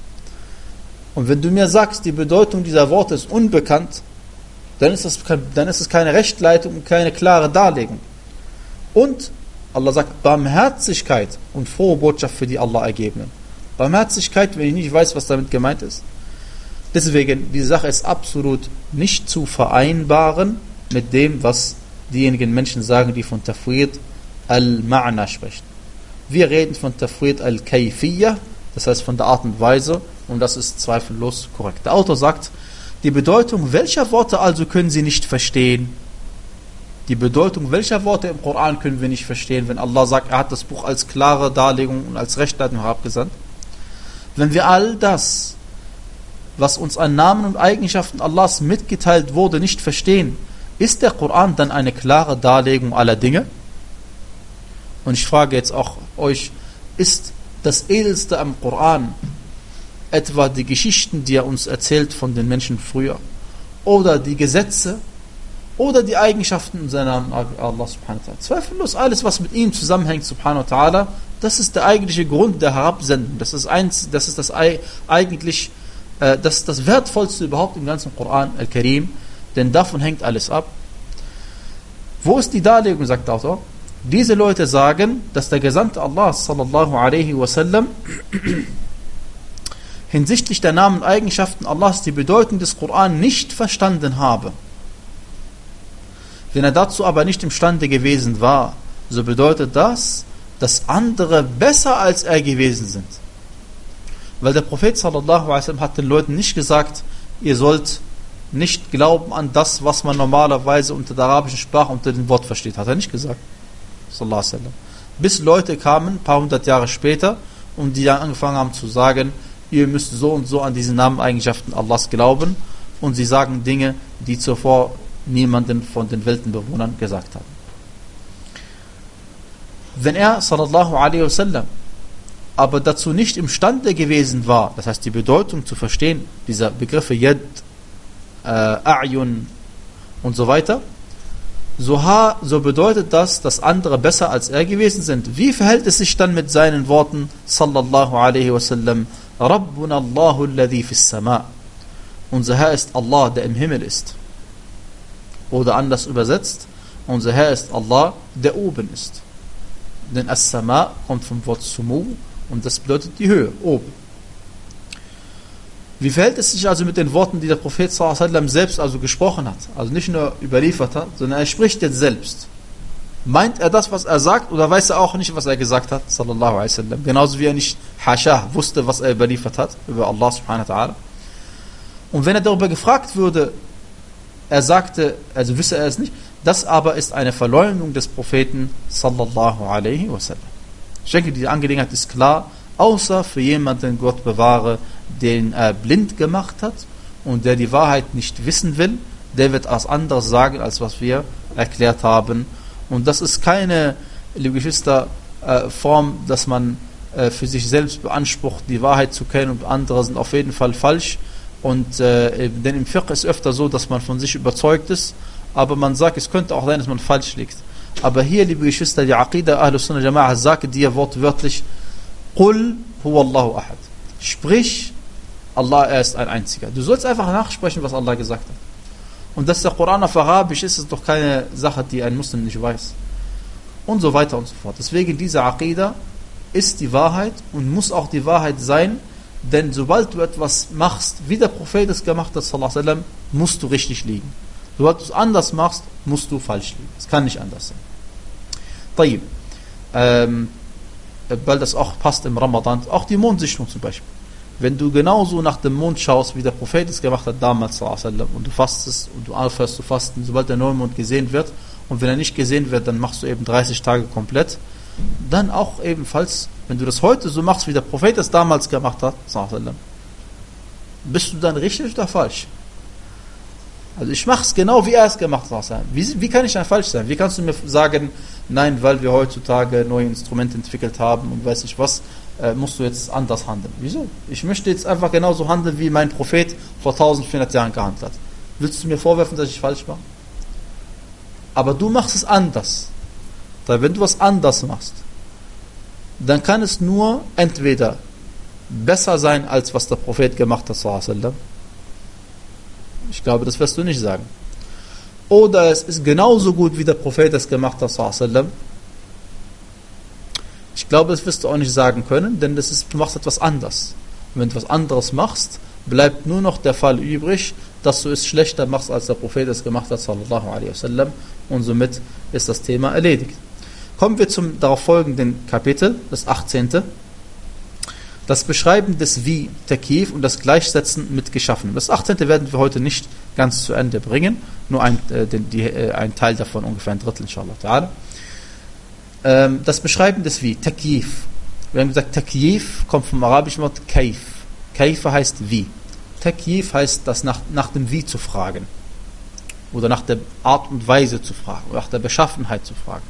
Und wenn du mir sagst, die Bedeutung dieser Worte ist unbekannt, dann ist, das, dann ist es keine Rechtleitung und keine klare Darlegung. Und Allah sagt Barmherzigkeit und frohe Botschaft für die Allah Ergebenen. Barmherzigkeit, wenn ich nicht weiß, was damit gemeint ist. Deswegen, die Sache ist absolut nicht zu vereinbaren mit dem, was diejenigen Menschen sagen, die von Tafwid al-Ma'na sprechen. Wir reden von Tafwid al-Kayfiyya, das heißt von der Art und Weise, und das ist zweifellos korrekt. Der Autor sagt, die Bedeutung welcher Worte also können Sie nicht verstehen? Die Bedeutung welcher Worte im Koran können wir nicht verstehen, wenn Allah sagt, er hat das Buch als klare Darlegung und als Rechtleitung herabgesandt? Wenn wir all das, was uns an Namen und Eigenschaften Allahs mitgeteilt wurde, nicht verstehen, ist der Koran dann eine klare Darlegung aller Dinge? Und ich frage jetzt auch euch, ist das Edelste am Koran etwa die Geschichten, die er uns erzählt von den Menschen früher, oder die Gesetze, oder die Eigenschaften seiner Allah subhanahu wa ta'ala? Zweifellos alles, was mit ihm zusammenhängt, subhanahu wa ta'ala, das ist der eigentliche Grund der Herabsendung. Das ist, eins, das, ist das eigentlich äh, das, ist das Wertvollste überhaupt im ganzen Koran al-Karim, denn davon hängt alles ab. Wo ist die Darlegung, sagt der Autor? Diese Leute sagen, dass der Gesandte Allah sallallahu alaihi wasallam hinsichtlich der Namen und Eigenschaften Allahs die Bedeutung des Koran nicht verstanden habe. Wenn er dazu aber nicht imstande gewesen war, so bedeutet das, dass andere besser als er gewesen sind. Weil der Prophet sallallahu alaihi wasallam hat den Leuten nicht gesagt, ihr sollt nicht glauben an das, was man normalerweise unter der arabischen Sprache unter dem Wort versteht. Hat er nicht gesagt. Sallallahu alaihi wasallam. Bis Leute kamen, ein paar hundert Jahre später, und die dann angefangen haben zu sagen, ihr müsst so und so an diese Nameneigenschaften Allahs glauben, und sie sagen Dinge, die zuvor niemanden von den Weltenbewohnern gesagt haben. Wenn er sallallahu alaihi wasallam aber dazu nicht imstande gewesen war, das heißt die Bedeutung zu verstehen, dieser Begriffe Yad, äh, A'yun und so weiter, so, ha, so bedeutet das, dass andere besser als er gewesen sind. Wie verhält es sich dann mit seinen Worten sallallahu alaihi wasallam, Rabbuna Allahu alladhi fis sama', unser Herr ist Allah, der im Himmel ist. Oder anders übersetzt, unser Herr ist Allah, der oben ist. Denn As-Sama kommt vom Wort Sumu und das bedeutet die Höhe, oben. Wie verhält es sich also mit den Worten, die der Prophet sallallahu alaihi wasallam selbst also gesprochen hat? Also nicht nur überliefert hat, sondern er spricht jetzt selbst. Meint er das, was er sagt, oder weiß er auch nicht, was er gesagt hat, sallallahu alaihi wasallam? Genauso wie er nicht, Hasha, wusste, was er überliefert hat, über Allah subhanahu wa ta'ala. Und wenn er darüber gefragt würde, er sagte, also wisse er es nicht, das aber ist eine Verleumdung des Propheten sallallahu alaihi wasallam. Ich denke, die Angelegenheit ist klar, außer für jemanden, Gott bewahre, den er blind gemacht hat und der die Wahrheit nicht wissen will, der wird etwas anderes sagen, als was wir erklärt haben. Und das ist keine, liebe Geschwister, Form, dass man äh, für sich selbst beansprucht, die Wahrheit zu kennen, und andere sind auf jeden Fall falsch. Und äh, denn im Fiqh ist öfter so, dass man von sich überzeugt ist, aber man sagt, es könnte auch sein, dass man falsch liegt. Aber hier, liebe Geschwister, die Aqidah Ahlus Sunnah Jama'a sagt dir wortwörtlich: Qul huwa Allahu ahad. Sprich, Allah, er ist ein Einziger. Du sollst einfach nachsprechen, was Allah gesagt hat. Und dass der Koran auf Arabisch ist, ist doch keine Sache, die ein Muslim nicht weiß. Und so weiter und so fort. Deswegen, diese Aqidah ist die Wahrheit und muss auch die Wahrheit sein, denn sobald du etwas machst, wie der Prophet es gemacht hat, sallallahu alaihi wasallam, musst du richtig liegen. Sobald du es anders machst, musst du falsch liegen. Es kann nicht anders sein. Tayyib. Ähm, weil das auch passt im Ramadan. Auch die Mondsichtung zum Beispiel. Wenn du genauso nach dem Mond schaust, wie der Prophet es gemacht hat damals, sallallahu alaihi wasallam, und du fastest und du aufhörst zu fasten, sobald der Neumond gesehen wird, und wenn er nicht gesehen wird, dann machst du eben dreißig Tage komplett, dann auch ebenfalls, wenn du das heute so machst, wie der Prophet es damals gemacht hat, sallallahu alaihi wasallam, bist du dann richtig oder falsch? Also ich mache es genau, wie er es gemacht hat. Wie, wie kann ich dann falsch sein? Wie kannst du mir sagen, nein, weil wir heutzutage neue Instrumente entwickelt haben und weiß nicht was, äh, musst du jetzt anders handeln? Wieso? Ich möchte jetzt einfach genauso handeln, wie mein Prophet vor eintausendvierhundert Jahren gehandelt hat. Willst du mir vorwerfen, dass ich falsch mache? Aber du machst es anders. Weil wenn du was anders machst, dann kann es nur entweder besser sein, als was der Prophet gemacht hat, sallallahu alaihi wasallam. Ich glaube, das wirst du nicht sagen. Oder es ist genauso gut, wie der Prophet es gemacht hat, sallallahu alaihi wasallam. Ich glaube, das wirst du auch nicht sagen können, denn das ist, du machst etwas anders. Und wenn du etwas anderes machst, bleibt nur noch der Fall übrig, dass du es schlechter machst, als der Prophet es gemacht hat, sallallahu alaihi wasallam. Und somit ist das Thema erledigt. Kommen wir zum darauf folgenden Kapitel, das achtzehnte. Das Beschreiben des Wie, Takif, und das Gleichsetzen mit Geschaffenem. Das achtzehnte werden wir heute nicht ganz zu Ende bringen, nur ein, äh, die, äh, ein Teil davon, ungefähr ein Drittel, inshallah ta'ala. Ähm, das Beschreiben des Wie, Takif. Wir haben gesagt, Takif kommt vom arabischen Wort Kaif. Kaifa heißt Wie. Takif heißt, das nach, nach dem Wie zu fragen. Oder nach der Art und Weise zu fragen. Oder nach der Beschaffenheit zu fragen.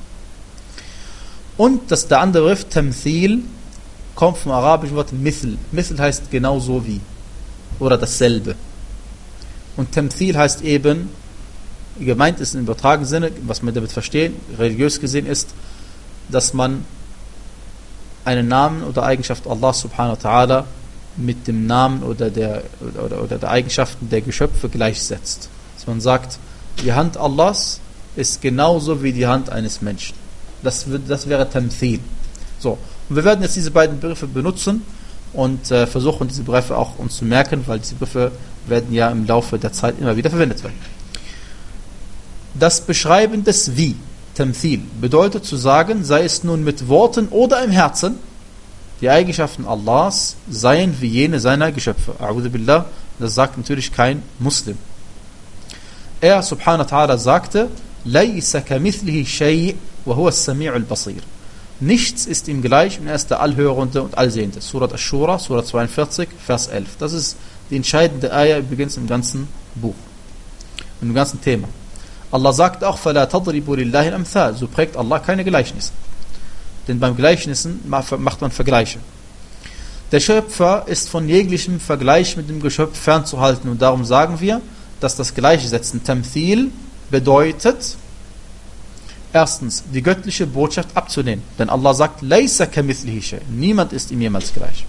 Und das, der andere Begriff, Tamthil, kommt vom arabischen Wort Mithl. Mithl heißt genauso wie. Oder dasselbe. Und Tamthil heißt eben, gemeint ist im übertragenen Sinne, was man damit verstehen, religiös gesehen ist, dass man einen Namen oder Eigenschaft Allah subhanahu wa ta'ala mit dem Namen oder der, oder, oder der Eigenschaften der Geschöpfe gleichsetzt. Dass man sagt, die Hand Allahs ist genauso wie die Hand eines Menschen. Das, das wäre Tamthil. So. Und wir werden jetzt diese beiden Begriffe benutzen und äh, versuchen, diese Begriffe auch uns zu merken, weil diese Begriffe werden ja im Laufe der Zeit immer wieder verwendet werden. Das Beschreiben des Wie, Tamthil, bedeutet zu sagen, sei es nun mit Worten oder im Herzen, die Eigenschaften Allahs seien wie jene seiner Geschöpfe. A'udhu billah, das sagt natürlich kein Muslim. Er, subhanahu wa ta'ala, sagte, لَيْسَ كَمِثْلِهِ شَيْءٍ وَهُوَ السَّمِيعُ الْبَصِيرُ. Nichts ist ihm gleich und er ist der Allhörende und Allsehende. Surat Ash-Shura, Surat zweiundvierzig, Vers elf. Das ist die entscheidende Ayah übrigens im ganzen Buch, im ganzen Thema. Allah sagt auch, فَلَا تَضْرِبُوا لِلَّهِ الْأَمْثَالِ. So prägt Allah keine Gleichnisse. Denn beim Gleichnissen macht man Vergleiche. Der Schöpfer ist von jeglichem Vergleich mit dem Geschöpf fernzuhalten und darum sagen wir, dass das Gleichsetzen Tamthil bedeutet, erstens, die göttliche Botschaft abzulehnen. Denn Allah sagt, لَيْسَ كَمِثْلِهِ شَيْءٍ. Niemand ist ihm jemals gleich.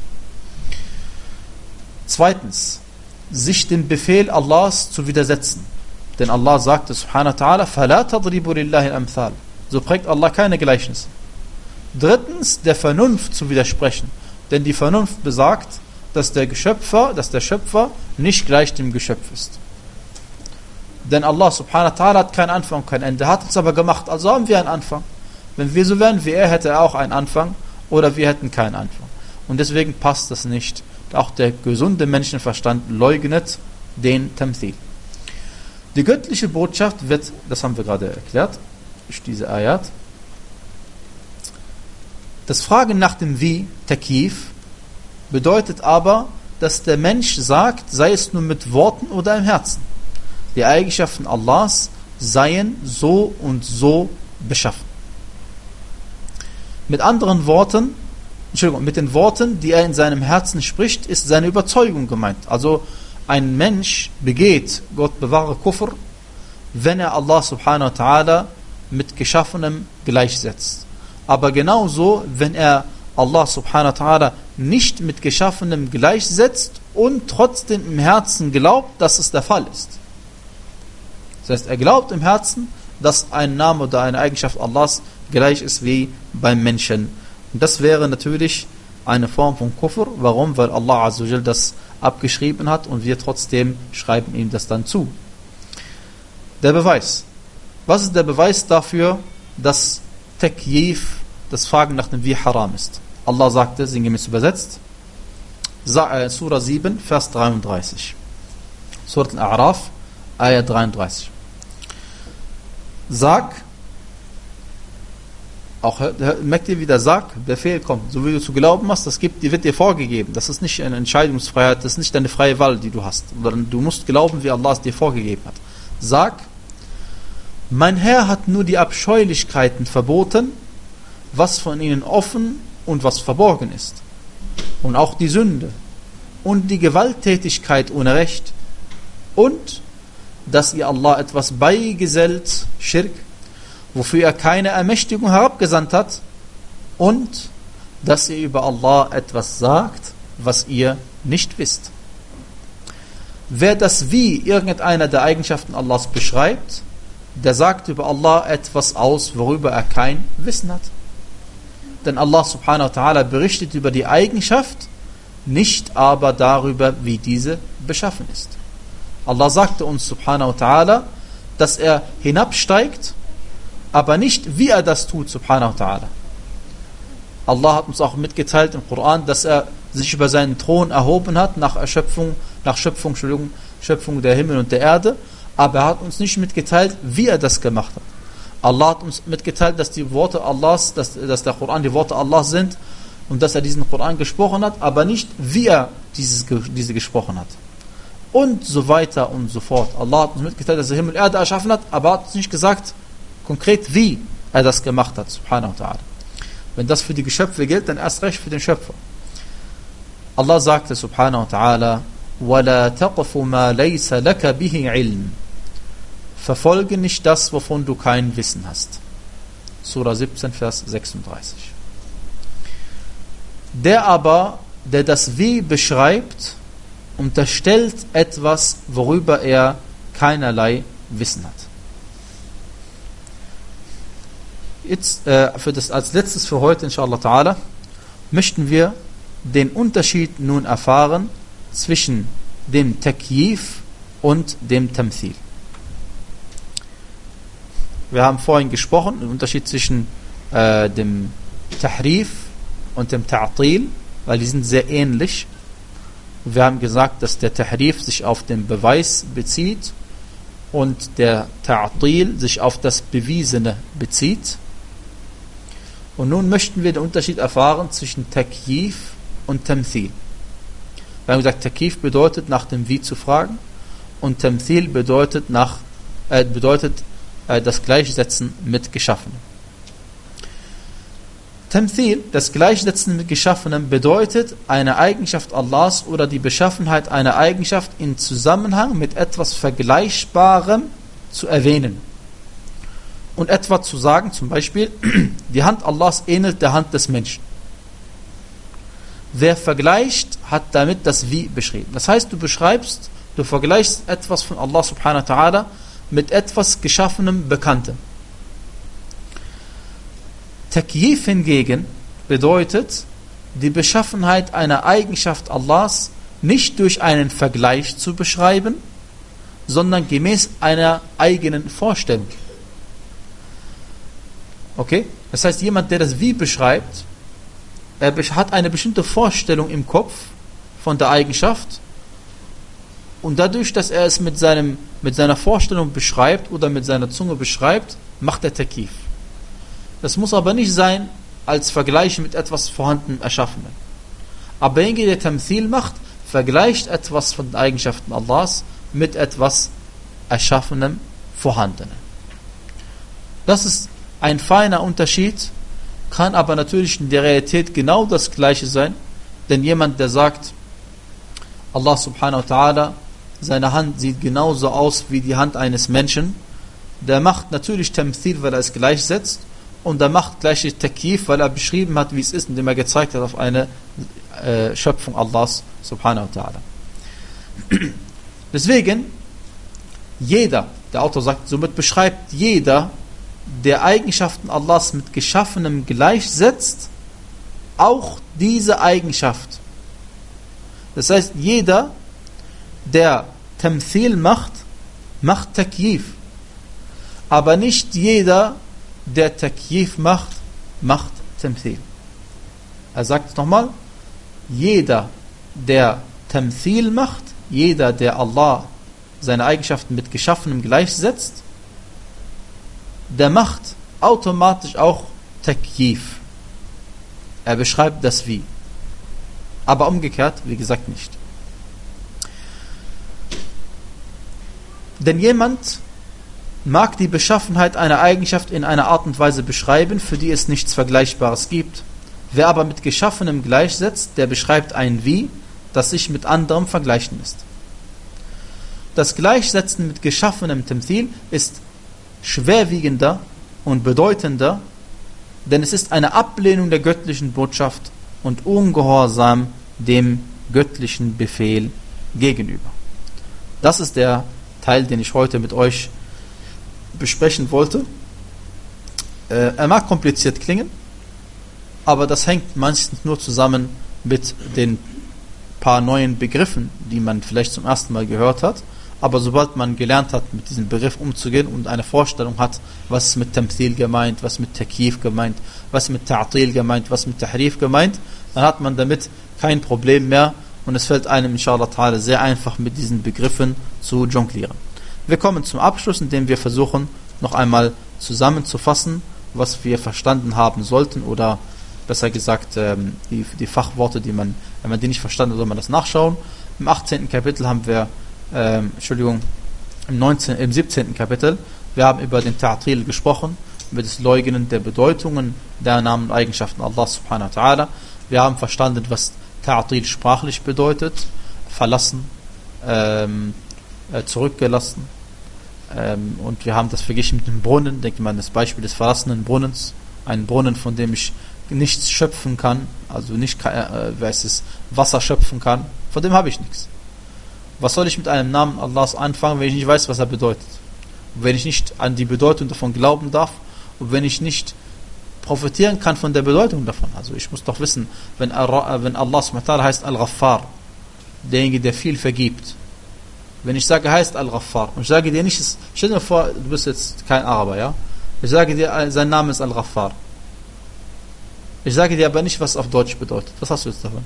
Zweitens, sich dem Befehl Allahs zu widersetzen. Denn Allah sagte, subhanahu wa ta'ala, فَلَا تَضْرِبُوا لِلَّهِ الْأَمْثَالِ. So prägt Allah keine Gleichnisse. Drittens, der Vernunft zu widersprechen. Denn die Vernunft besagt, dass der Geschöpfer, dass der Schöpfer nicht gleich dem Geschöpf ist. Denn Allah subhanahu wa ta'ala hat keinen Anfang und kein Ende. Er hat uns aber gemacht, also haben wir einen Anfang. Wenn wir so wären wie er, hätte er auch einen Anfang oder wir hätten keinen Anfang. Und deswegen passt das nicht. Auch der gesunde Menschenverstand leugnet den Tamthil. Die göttliche Botschaft wird, das haben wir gerade erklärt, durch diese Ayat. Das Fragen nach dem Wie, Takif, bedeutet aber, dass der Mensch sagt, sei es nur mit Worten oder im Herzen, die Eigenschaften Allahs seien so und so beschaffen. Mit anderen Worten, Entschuldigung, mit den Worten, die er in seinem Herzen spricht, ist seine Überzeugung gemeint. Also ein Mensch begeht, Gott bewahre Kufr, wenn er Allah subhanahu wa ta'ala mit Geschaffenem gleichsetzt. Aber genauso, wenn er Allah subhanahu wa ta'ala nicht mit Geschaffenem gleichsetzt und trotzdem im Herzen glaubt, dass es der Fall ist. Das heißt, er glaubt im Herzen, dass ein Name oder eine Eigenschaft Allahs gleich ist wie beim Menschen. Und das wäre natürlich eine Form von Kufr. Warum? Weil Allah azza wa jal das abgeschrieben hat und wir trotzdem schreiben ihm das dann zu. Der Beweis. Was ist der Beweis dafür, dass Takyif, das Fragen nach dem Wie, haram ist? Allah sagte, sinngemäß übersetzt, Surah sieben, Vers dreiunddreißig. Surah Al-A'raf, Ayah dreiunddreißig. Sag, auch merkt ihr, wie der Sag, Befehl kommt, so wie du zu glauben hast, das gibt, die wird dir vorgegeben. Das ist nicht eine Entscheidungsfreiheit, das ist nicht deine freie Wahl, die du hast. Du musst glauben, wie Allah es dir vorgegeben hat. Sag, mein Herr hat nur die Abscheulichkeiten verboten, was von ihnen offen und was verborgen ist. Und auch die Sünde und die Gewalttätigkeit ohne Recht und dass ihr Allah etwas beigesellt, Schirk, wofür er keine Ermächtigung herabgesandt hat und dass ihr über Allah etwas sagt, was ihr nicht wisst. Wer das Wie irgendeiner der Eigenschaften Allahs beschreibt, der sagt über Allah etwas aus, worüber er kein Wissen hat. Denn Allah subhanahu wa ta'ala berichtet über die Eigenschaft, nicht aber darüber, wie diese beschaffen ist. Allah sagte uns subhanahu wa ta'ala, dass er hinabsteigt, aber nicht wie er das tut, subhanahu wa ta'ala. Allah hat uns auch mitgeteilt im Koran, dass er sich über seinen Thron erhoben hat nach Erschöpfung, nach Schöpfung, Entschuldigung, Schöpfung der Himmel und der Erde, aber er hat uns nicht mitgeteilt, wie er das gemacht hat. Allah hat uns mitgeteilt, dass die Worte Allahs, dass, dass der Koran die Worte Allahs sind und dass er diesen Koran gesprochen hat, aber nicht wie er dieses, diese gesprochen hat. Und so weiter und so fort. Allah hat uns mitgeteilt, dass er Himmel und Erde erschaffen hat, aber er hat uns nicht gesagt, konkret wie er das gemacht hat, subhanahu wa ta'ala. Wenn das für die Geschöpfe gilt, dann erst recht für den Schöpfer. Allah sagte subhanahu wa ta'ala, وَلَا تَقْفُ مَا لَيْسَ لَكَ بِهِ عِلْمٍ. Verfolge nicht das, wovon du kein Wissen hast. Surah siebzehn, Vers sechsunddreißig. Der aber, der das Wie beschreibt, unterstellt etwas, worüber er keinerlei Wissen hat. Jetzt äh, für das als letztes für heute, inshallah ta'ala, möchten wir den Unterschied nun erfahren zwischen dem Takyif und dem Tamthil. Wir haben vorhin gesprochen, den Unterschied zwischen äh, dem Tahrif und dem Ta'til, weil die sind sehr ähnlich. Wir haben gesagt, dass der Tahrif sich auf den Beweis bezieht und der Ta'til sich auf das Bewiesene bezieht. Und nun möchten wir den Unterschied erfahren zwischen Takyif und Tamthil. Wir haben gesagt, Takyif bedeutet nach dem Wie zu fragen und Tamthil bedeutet nach äh, bedeutet äh, das Gleichsetzen mit Geschaffenem. Tamthil, das Gleichsetzen mit Geschaffenem, bedeutet eine Eigenschaft Allahs oder die Beschaffenheit einer Eigenschaft in Zusammenhang mit etwas Vergleichbarem zu erwähnen. Und etwa zu sagen, zum Beispiel, die Hand Allahs ähnelt der Hand des Menschen. Wer vergleicht, hat damit das Wie beschrieben. Das heißt, du beschreibst, du vergleichst etwas von Allah subhanahu wa ta'ala mit etwas Geschaffenem, Bekanntem. Takyif hingegen bedeutet, die Beschaffenheit einer Eigenschaft Allahs nicht durch einen Vergleich zu beschreiben, sondern gemäß einer eigenen Vorstellung. Okay? Das heißt, jemand, der das Wie beschreibt, er hat eine bestimmte Vorstellung im Kopf von der Eigenschaft und dadurch, dass er es mit, seinem, mit seiner Vorstellung beschreibt oder mit seiner Zunge beschreibt, macht er Takyif. Das muss aber nicht sein als Vergleich mit etwas vorhandenem Erschaffenen. Aber derjenige, der Tamthil macht, vergleicht etwas von den Eigenschaften Allahs mit etwas Erschaffenem, Vorhandenem. Das ist ein feiner Unterschied, kann aber natürlich in der Realität genau das Gleiche sein, denn jemand, der sagt, Allah subhanahu wa ta'ala, seine Hand sieht genauso aus wie die Hand eines Menschen, der macht natürlich Tamthil, weil er es gleichsetzt, und der macht gleichzeitig Takyif, weil er beschrieben hat, wie es ist, indem er gezeigt hat auf eine äh, Schöpfung Allahs subhanahu wa ta'ala. Deswegen, jeder, der Autor sagt, somit beschreibt jeder, der Eigenschaften Allahs mit Geschaffenem gleichsetzt, auch diese Eigenschaft. Das heißt, jeder, der Tamthil macht, macht Takyif. Aber nicht jeder, der Takyif macht, macht Tamthil. Er sagt es nochmal, jeder, der Tamthil macht, jeder, der Allah seine Eigenschaften mit Geschaffenem gleichsetzt, der macht automatisch auch Takyif. Er beschreibt das wie. Aber umgekehrt, wie gesagt, nicht. Denn jemand mag die Beschaffenheit einer Eigenschaft in einer Art und Weise beschreiben, für die es nichts Vergleichbares gibt. Wer aber mit Geschaffenem gleichsetzt, der beschreibt ein Wie, das sich mit anderem vergleichen lässt. Das Gleichsetzen mit geschaffenem Tamthil ist schwerwiegender und bedeutender, denn es ist eine Ablehnung der göttlichen Botschaft und Ungehorsam dem göttlichen Befehl gegenüber. Das ist der Teil, den ich heute mit euch besprechen wollte. Äh, er mag kompliziert klingen, aber das hängt meistens nur zusammen mit den paar neuen Begriffen, die man vielleicht zum ersten Mal gehört hat. Aber sobald man gelernt hat, mit diesem Begriff umzugehen und eine Vorstellung hat, was ist mit Tamthil gemeint, was mit Takyif gemeint, was mit Ta'til gemeint, was mit Tahrif gemeint, dann hat man damit kein Problem mehr und es fällt einem inshallah ta'ala sehr einfach, mit diesen Begriffen zu jonglieren. Wir kommen zum Abschluss, indem wir versuchen, noch einmal zusammenzufassen, was wir verstanden haben sollten oder besser gesagt die, die Fachworte, die man, wenn man die nicht verstanden hat, soll man das nachschauen. Im achtzehnten Kapitel haben wir Ähm, Entschuldigung, im, neunzehnten, im siebzehnten Kapitel, wir haben über den Ta'til gesprochen, über das Leugnen der Bedeutungen der Namen und Eigenschaften Allah subhanahu wa ta'ala. Wir haben verstanden, was Ta'til sprachlich bedeutet, verlassen, ähm, äh, zurückgelassen, ähm, und wir haben das verglichen mit dem Brunnen. Denkt man an das Beispiel des verlassenen Brunnens, ein Brunnen, von dem ich nichts schöpfen kann, also nicht äh, weiß es, Wasser schöpfen kann, von dem habe ich nichts. Was soll ich mit einem Namen Allahs anfangen, wenn ich nicht weiß, was er bedeutet? Und wenn ich nicht an die Bedeutung davon glauben darf und wenn ich nicht profitieren kann von der Bedeutung davon. Also ich muss doch wissen, wenn, wenn Allah subhanahu wa ta'ala heißt Al-Ghaffar, derjenige, der viel vergibt. Wenn ich sage, heißt Al-Ghaffar und ich sage dir nicht, stell dir vor, du bist jetzt kein Araber, ja? Ich sage dir, sein Name ist Al-Ghaffar. Ich sage dir aber nicht, was es auf Deutsch bedeutet. Was hast du jetzt davon?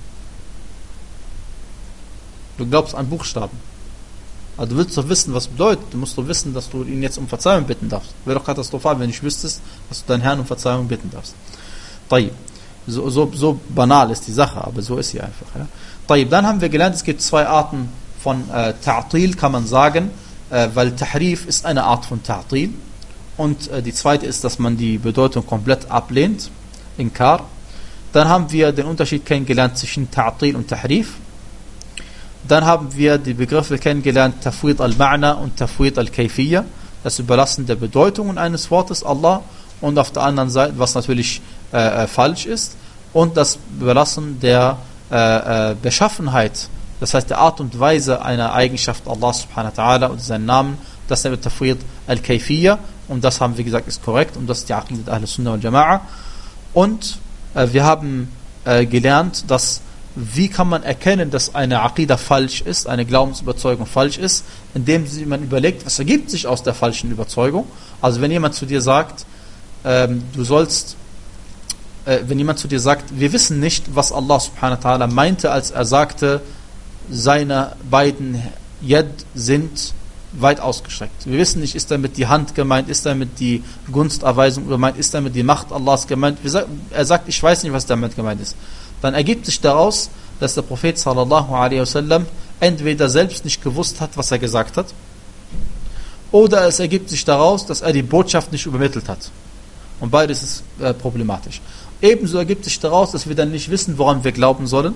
Du glaubst an Buchstaben. Aber du willst doch wissen, was es bedeutet. Du musst doch wissen, dass du ihn jetzt um Verzeihung bitten darfst. Wäre doch katastrophal, wenn du wüsstest, dass du deinen Herrn um Verzeihung bitten darfst. Tayyib. So, so, so banal ist die Sache, aber so ist sie einfach. Ja. Tayyib. Dann haben wir gelernt, es gibt zwei Arten von äh, Ta'til, kann man sagen, äh, weil Tahrif ist eine Art von Ta'til. Und äh, die zweite ist, dass man die Bedeutung komplett ablehnt. Inkar. Dann haben wir den Unterschied kennengelernt zwischen Ta'til und Tahrif. Dann haben wir die Begriffe kennengelernt, Tafwid al-Ma'na und Tafwid al-Kayfiyya, das Überlassen der Bedeutungen eines Wortes Allah, und auf der anderen Seite, was natürlich äh, äh, falsch ist, und das Überlassen der äh, äh, Beschaffenheit, das heißt der Art und Weise einer Eigenschaft Allah subhanahu wa ta'ala und seinen Namen, das nennt Tafwid al-Kayfiyya, und das haben wir gesagt ist korrekt, und das ist die Aqidat Ahl Sunnah wal Jama'a. Und äh, wir haben äh, gelernt, dass wie kann man erkennen, dass eine Aqidah falsch ist, eine Glaubensüberzeugung falsch ist, indem man überlegt, was ergibt sich aus der falschen Überzeugung. Also wenn jemand zu dir sagt, ähm, du sollst, äh, wenn jemand zu dir sagt, wir wissen nicht, was Allah subhanahu wa ta'ala meinte, als er sagte, seine beiden Yad sind weit ausgestreckt. Wir wissen nicht, ist damit die Hand gemeint, ist damit die Gunsterweisung gemeint, ist damit die Macht Allahs gemeint. Er sagt, ich weiß nicht, was damit gemeint ist. Dann ergibt sich daraus, dass der Prophet sallallahu alaihi wasallam entweder selbst nicht gewusst hat, was er gesagt hat, oder es ergibt sich daraus, dass er die Botschaft nicht übermittelt hat. Und beides ist äh, problematisch. Ebenso ergibt sich daraus, dass wir dann nicht wissen, woran wir glauben sollen.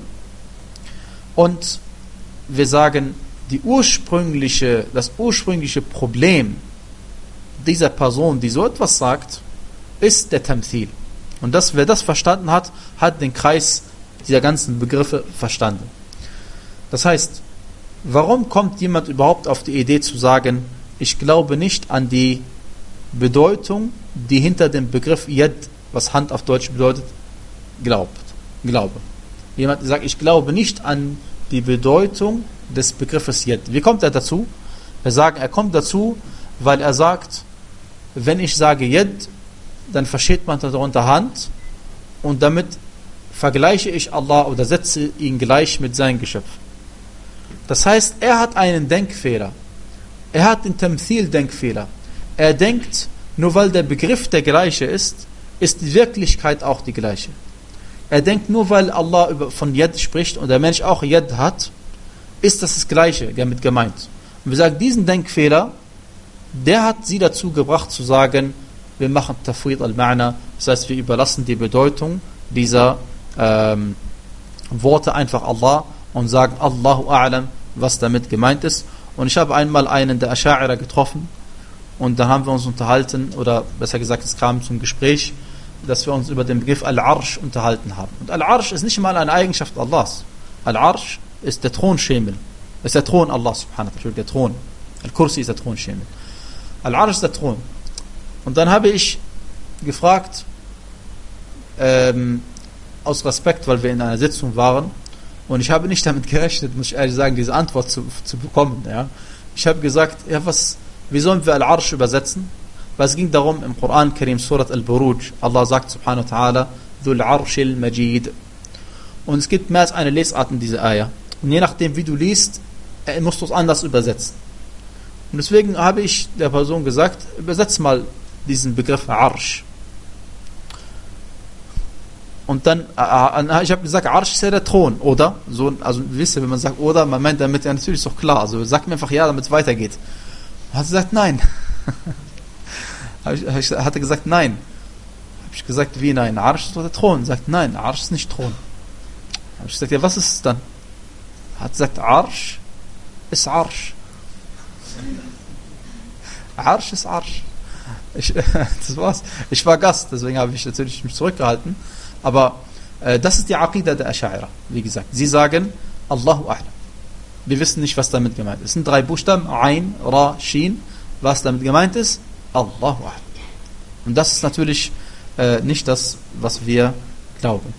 Und wir sagen, die ursprüngliche, das ursprüngliche Problem dieser Person, die so etwas sagt, ist der Tamthil. Und das, wer das verstanden hat, hat den Kreis dieser ganzen Begriffe verstanden. Das heißt, warum kommt jemand überhaupt auf die Idee zu sagen, ich glaube nicht an die Bedeutung, die hinter dem Begriff Yad, was Hand auf Deutsch bedeutet, glaubt, glaube. Jemand sagt, ich glaube nicht an die Bedeutung des Begriffes Yad. Wie kommt er dazu? Wir sagen, er kommt dazu, weil er sagt, wenn ich sage Yad, dann versteht man darunter Hand und damit vergleiche ich Allah oder setze ihn gleich mit seinem Geschöpf. Das heißt, er hat einen Denkfehler. Er hat den Tamthil-Denkfehler. Er denkt, nur weil der Begriff der gleiche ist, ist die Wirklichkeit auch die gleiche. Er denkt, nur weil Allah von Yad spricht und der Mensch auch Yad hat, ist das das Gleiche damit gemeint. Und wir sagen, diesen Denkfehler, der hat sie dazu gebracht zu sagen, wir machen Tafwid al-Ma'na, das heißt, wir überlassen die Bedeutung dieser ähm, Worte einfach Allah und sagen Allahu A'lam, was damit gemeint ist. Und ich habe einmal einen der Asha'ira getroffen und da haben wir uns unterhalten, oder besser gesagt, es kam zum Gespräch, dass wir uns über den Begriff Al-Arsh unterhalten haben. Und Al-Arsh ist nicht mal eine Eigenschaft Allahs. Al-Arsh ist der Thronschemel. Das ist der Thron Allahs, subhanahu wa ta'ala, der Thron. Al-Kursi ist der Thronschemel. Al-Arsh ist der Thron. Und dann habe ich gefragt, ähm, aus Respekt, weil wir in einer Sitzung waren, und ich habe nicht damit gerechnet, muss ich ehrlich sagen, diese Antwort zu, zu bekommen. Ja. Ich habe gesagt, ja, was, wie sollen wir Al-Arsh übersetzen? Weil es ging darum, im Koran Karim, Surat Al-Buruj, Allah sagt subhanahu wa ta'ala, Dhul Arshil Majid. Und es gibt mehr als eine Lesart in dieser Ayah. Und je nachdem, wie du liest, musst du es anders übersetzen. Und deswegen habe ich der Person gesagt, übersetz mal diesen Begriff Arsh. Und dann, äh, ich habe gesagt, Arsh ist ja der Thron, oder? So, also, wisst ihr, wenn man sagt, oder, man meint damit, ja, natürlich ist doch klar. Also, sag mir einfach ja, damit es weitergeht. Und hat gesagt, nein. Ich hatte gesagt, nein. Habe ich gesagt, wie nein? Arsh ist doch der Thron. Sagt, nein, Arsh ist nicht Thron. Habe ich gesagt, ja, was ist es dann? Hat gesagt, Arsh ist Arsh. Arsh ist Arsh. Ich, das war's. Ich war Gast, deswegen habe ich natürlich mich zurückgehalten. Aber äh, das ist die Aqidah der Asha'ira, wie gesagt. Sie sagen, Allahu A'lam. Wir wissen nicht, was damit gemeint ist. Es sind drei Buchstaben, Ain, Ra, Shin. Was damit gemeint ist, Allahu A'lam. Und das ist natürlich äh, nicht das, was wir glauben.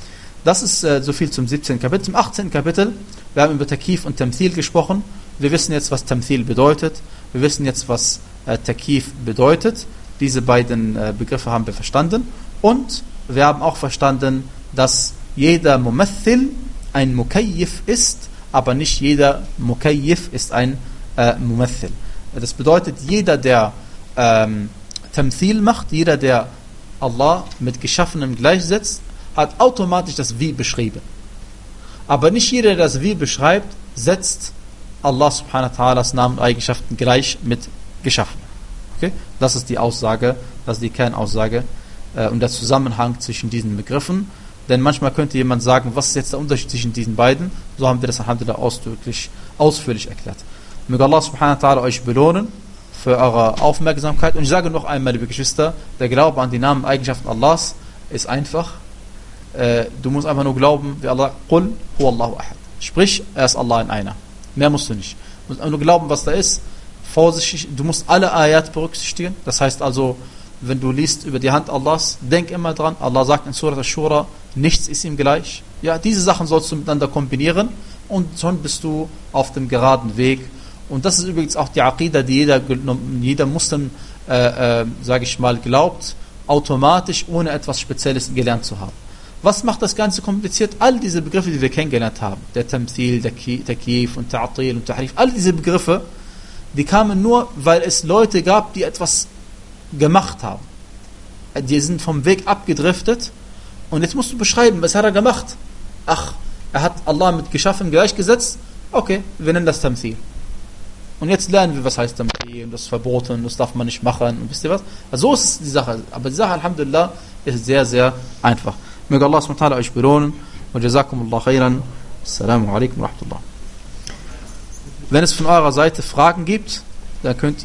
Das ist äh, so viel zum siebzehnten Kapitel. Zum achtzehnten Kapitel, wir haben über Takif und Tamthil gesprochen. Wir wissen jetzt, was Tamthil bedeutet. Wir wissen jetzt, was äh, Takif bedeutet. Diese beiden äh, Begriffe haben wir verstanden. Und wir haben auch verstanden, dass jeder Mumathil ein Mukayyif ist, aber nicht jeder Mukayyif ist ein äh, Mumathil. Das bedeutet, jeder, der ähm, Tamthil macht, jeder, der Allah mit Geschaffenem gleichsetzt, hat automatisch das Wie beschrieben. Aber nicht jeder, der das Wie beschreibt, setzt Allah subhanahu wa ta'alas Namen und Eigenschaften gleich mit Geschaffenem. Okay? Das ist die Aussage, das ist die Kernaussage äh, und der Zusammenhang zwischen diesen Begriffen. Denn manchmal könnte jemand sagen, was ist jetzt der Unterschied zwischen diesen beiden? So haben wir das alhamdulillah ausdrücklich, ausführlich erklärt. Möge Allah subhanahu wa ta'ala euch belohnen für eure Aufmerksamkeit. Und ich sage noch einmal, liebe Geschwister, der Glaube an die Namen und Eigenschaften Allahs ist einfach. Äh, du musst einfach nur glauben, wie Allah, Qul huwa Allahu ahad. Sprich, er ist Allah in einer. Mehr musst du nicht. Du musst nur glauben, was da ist. Vorsichtig, du musst alle Ayat berücksichtigen. Das heißt also, wenn du liest über die Hand Allahs, denk immer dran, Allah sagt in Surah Ash-Shura, nichts ist ihm gleich. Ja, diese Sachen sollst du miteinander kombinieren und schon bist du auf dem geraden Weg. Und das ist übrigens auch die Aqidah, die jeder, jeder Muslim, äh, äh, sage ich mal, glaubt, automatisch, ohne etwas Spezielles gelernt zu haben. Was macht das Ganze kompliziert? All diese Begriffe, die wir kennengelernt haben, der Tamthil, der Takif und Ta'atil und Tahrif, all diese Begriffe, die kamen nur, weil es Leute gab, die etwas gemacht haben. Die sind vom Weg abgedriftet und jetzt musst du beschreiben, was hat er gemacht? Ach, er hat Allah mit Geschaffen gleichgesetzt, okay, wir nennen das Tamthil. Und jetzt lernen wir, was heißt Tamthil, das ist verboten, das darf man nicht machen und wisst ihr was? Also so ist die Sache. Aber die Sache, Alhamdulillah, ist sehr, sehr einfach. Möge Allah subhanahu wa ta'ala euch belohnen und jazakumullah khairan. Assalamu alaikum wa rahmatullah. Wenn es von eurer Seite Fragen gibt, dann könnt ihr